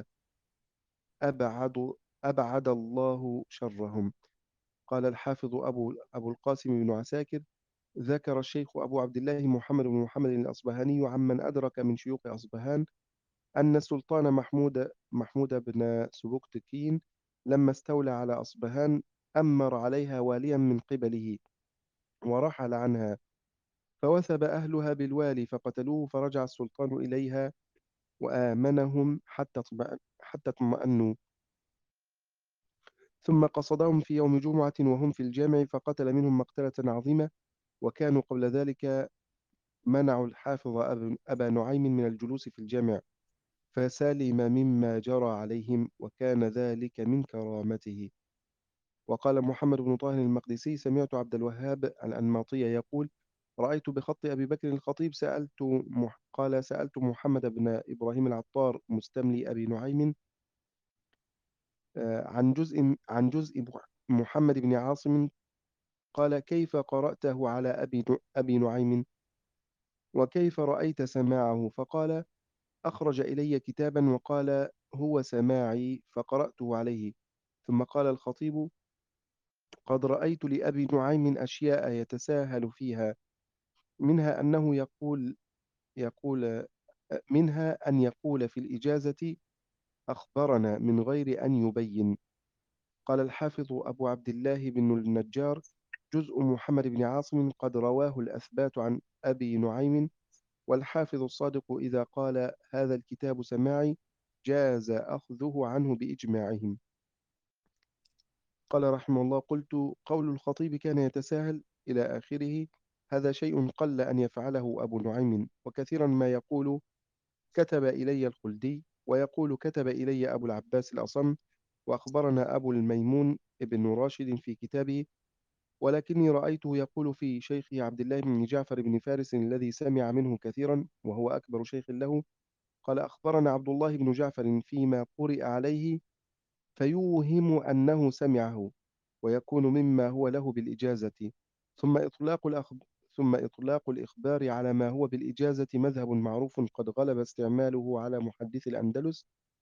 أبعد أبعد الله شرهم. قال الحافظ أبو, أبو القاسم بن عساكر: ذكر الشيخ أبو عبد الله محمد بن محمد الأصبهاني عمن أدرك من شيوخ أصبهان أن السلطان محمود محمود بن سبكتكين لما استولى على أصبهان أمر عليها واليا من قبله، ورحل عنها، فوثب أهلها بالوالي فقتلوه، فرجع السلطان إليها وآمنهم حتى اطمأن- حتى اطمأنوا، ثم قصدهم في يوم جمعة وهم في الجامع فقتل منهم مقتلة عظيمة. وكانوا قبل ذلك منعوا الحافظ أب- أبا نعيم من الجلوس في الجامع، فسلم مما جرى عليهم، وكان ذلك من كرامته. وقال محمد بن طاهر المقدسي: سمعت عبد الوهاب الأنماطي يقول: رأيت بخط أبي بكر الخطيب سألت مح... قال: سألت محمد بن إبراهيم العطار مستملي أبي نعيم آه، عن جزء عن جزء محمد بن عاصم قال: كيف قرأته على أبي أبي نعيم؟ وكيف رأيت سماعه؟ فقال: أخرج إلي كتابا وقال: هو سماعي، فقرأته عليه. ثم قال الخطيب: قد رأيت لأبي نعيم أشياء يتساهل فيها، منها أنه يقول يقول منها أن يقول في الإجازة: أخبرنا، من غير أن يبين. قال الحافظ أبو عبد الله بن النجار: جزء محمد بن عاصم قد رواه الأثبات عن أبي نعيم، والحافظ الصادق إذا قال هذا الكتاب سماعي جاز أخذه عنه بإجماعهم. قال رحمه الله: قلت: قول الخطيب كان يتساهل إلى آخره، هذا شيء قل أن يفعله أبو نعيم، وكثيرا ما يقول كتب إلي الخلدي، ويقول كتب إلي أبو العباس الأصم، وأخبرنا أبو الميمون ابن راشد في كتابه. ولكني رأيته يقول في شيخه عبد الله بن جعفر بن فارس الذي سمع منه كثيرا وهو أكبر شيخ له، قال: أخبرنا عبد الله بن جعفر فيما قرئ عليه، فيوهم أنه سمعه، ويكون مما هو له بالإجازة. ثم إطلاق الأخب ثم إطلاق الإخبار على ما هو بالإجازة مذهب معروف قد غلب استعماله على محدث الأندلس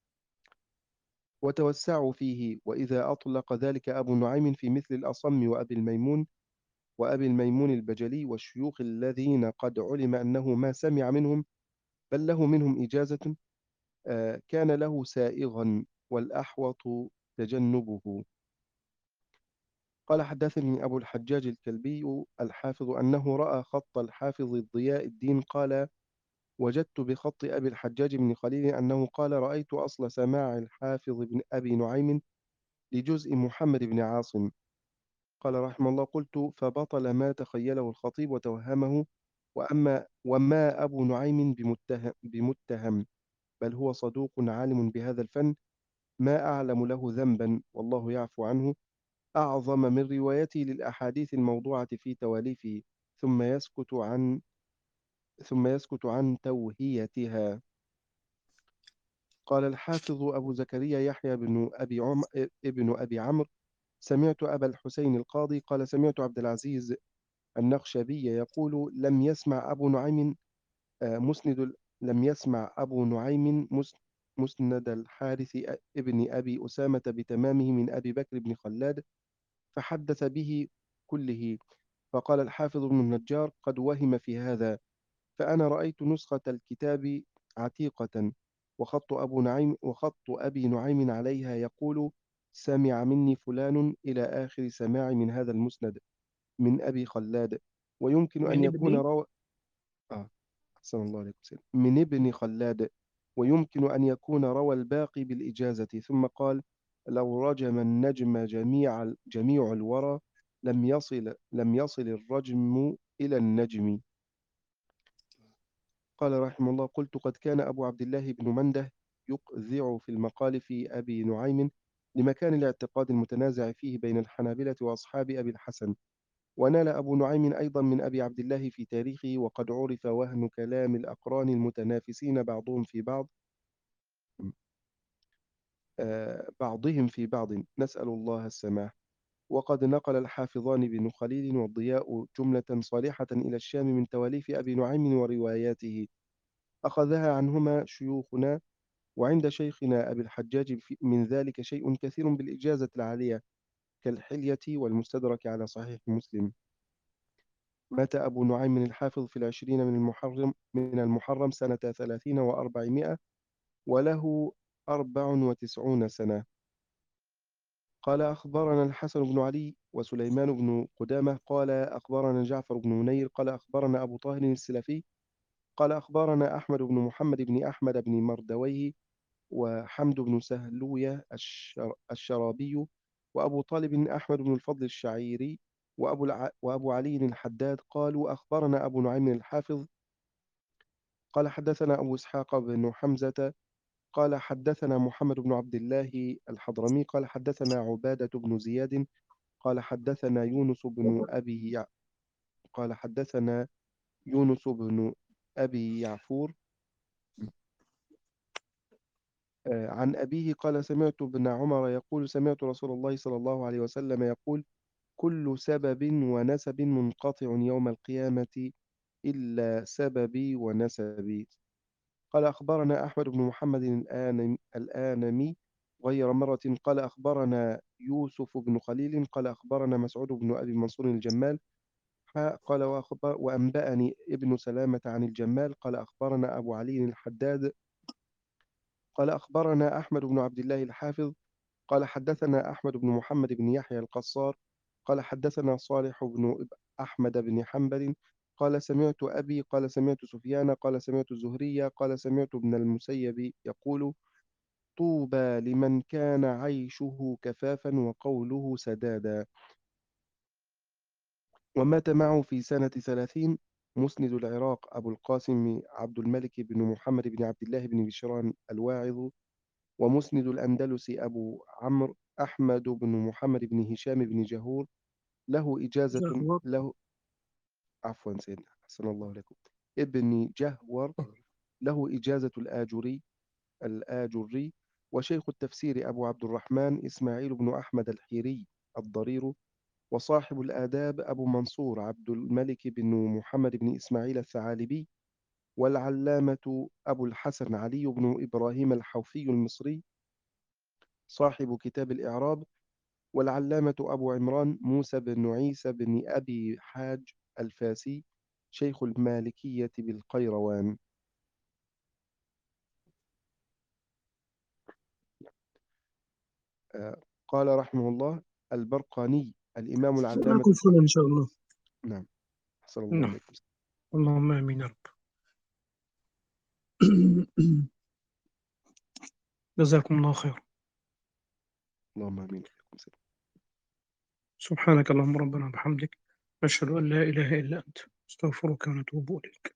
وتوسعوا فيه. وإذا أطلق ذلك أبو نعيم في مثل الأصم وأبي الميمون وأبي الميمون البجلي والشيوخ الذين قد علم أنه ما سمع منهم بل له منهم إجازة، آه، كان له سائغا، والأحوط تجنبه. قال: حدثني أبو الحجاج الكلبي الحافظ أنه رأى خط الحافظ ضياء الدين، قال: وجدت بخط أبي الحجاج بن خليل أنه قال: رأيت أصل سماع الحافظ بن أبي نعيم لجزء محمد بن عاصم. قال رحمه الله: قلت: فبطل ما تخيله الخطيب وتوهمه، وأما وما أبو نعيم بمتهم, بمتهم بل هو صدوق عالم بهذا الفن، ما أعلم له ذنبا والله يعفو عنه، أعظم من روايته للأحاديث الموضوعة في تواليفه، ثم يسكت عن ثم يسكت عن توهيتها. قال الحافظ أبو زكريا يحيى بن أبي عم ابن أبي عمرو: سمعت أبا الحسين القاضي قال: سمعت عبد العزيز النخشبي يقول: لم يسمع أبو نعيم آه، مسند ال- لم يسمع أبو نعيم مس- مسند الحارث ابن أبي أسامة بتمامه من أبي بكر بن خلاد، فحدث به كله. فقال الحافظ بن النجار: قد وهم في هذا، فأنا رأيت نسخة الكتاب عتيقة، وخط أبو نعيم وخط أبي نعيم عليها يقول: سمع مني فلان إلى آخر سماع من هذا المسند من أبي خلاد. ويمكن أن من يكون ابني. روى آه أحسن الله عليكم سيد. من ابن خلاد. ويمكن أن يكون روى الباقي بالإجازة. ثم قال: لو رجم النجم جميع جميع الورى لم يصل لم يصل الرجم إلى النجم. قال رحمه الله: قلت: قد كان أبو عبد الله بن منده يقذع في المقال في أبي نعيم لمكان الاعتقاد المتنازع فيه بين الحنابلة وأصحاب أبي الحسن. ونال أبو نعيم أيضا من أبي عبد الله في تاريخه، وقد عرف وهن كلام الأقران المتنافسين بعضهم في بعض آه، بعضهم في بعض، نسأل الله السماح. وقد نقل الحافظان بن خليل والضياء جملة صالحة إلى الشام من تواليف أبي نعيم ورواياته، أخذها عنهما شيوخنا. وعند شيخنا أبي الحجاج في- من ذلك شيء كثير بالإجازة العالية، كالحلية والمستدرك على صحيح مسلم. مات أبو نعيم الحافظ في العشرين من المحرم من المحرم سنة ثلاثين وأربعمائة، وله أربع وتسعون سنة. قال: أخبرنا الحسن بن علي وسليمان بن قدامة قال: أخبرنا جعفر بن منير قال: أخبرنا أبو طاهر السلفي قال: أخبرنا أحمد بن محمد بن أحمد بن مردويه، وحمد بن سهلوية الشر... الشرابي، وأبو طالب أحمد بن الفضل الشعيري، وأبو, الع... وأبو علي الحداد قالوا: أخبرنا أبو نعيم الحافظ قال: حدثنا أبو إسحاق بن حمزة قال: حدثنا محمد بن عبد الله الحضرمي قال: حدثنا عبادة بن زياد قال: حدثنا يونس بن أبي يع... قال: حدثنا يونس بن أبي يعفور آه، عن أبيه قال: سمعت ابن عمر يقول: سمعت رسول الله صلى الله عليه وسلم يقول: كل سبب ونسب منقطع يوم القيامة إلا سببي ونسبي. قال أخبرنا أحمد بن محمد الآنم- الآنمي غير مرة. قال أخبرنا يوسف بن خليل قال أخبرنا مسعود بن أبي منصور الجمال. حاء قال وأخبر وأنبأني ابن سلامة عن الجمال قال أخبرنا أبو علي الحداد قال أخبرنا أحمد بن عبد الله الحافظ قال حدثنا أحمد بن محمد بن يحيى القصار قال حدثنا صالح بن أحمد بن حنبل قال سمعت أبي قال سمعت سفيان قال سمعت الزهري قال سمعت ابن المسيب يقول طوبى لمن كان عيشه كفافا وقوله سدادا. ومات معه في سنة ثلاثين مسند العراق أبو القاسم عبد الملك بن محمد بن عبد الله بن بشران الواعظ. ومسند الأندلس أبو عمرو أحمد بن محمد بن هشام بن جهور له إجازة جهور. له عفوا سيدنا أحسن الله لكم ابن جهور له إجازة الآجري الآجري. وشيخ التفسير أبو عبد الرحمن إسماعيل بن أحمد الحيري الضرير. وصاحب الآداب أبو منصور عبد الملك بن محمد بن إسماعيل الثعالبي. والعلامة أبو الحسن علي بن إبراهيم الحوفي المصري صاحب كتاب الإعراب. والعلامة أبو عمران موسى بن عيسى بن أبي حاج الفاسي شيخ المالكية بالقيروان. آه، قال رحمه الله البرقاني الإمام العلامة معكم فل إن شاء الله. نعم أحسن الله نعم، إليكم. اللهم آمين يا رب. جزاكم الله خير. اللهم آمين. سبحانك اللهم ربنا وبحمدك، نشهد أن لا إله إلا أنت، استغفرك ونتوب إليك.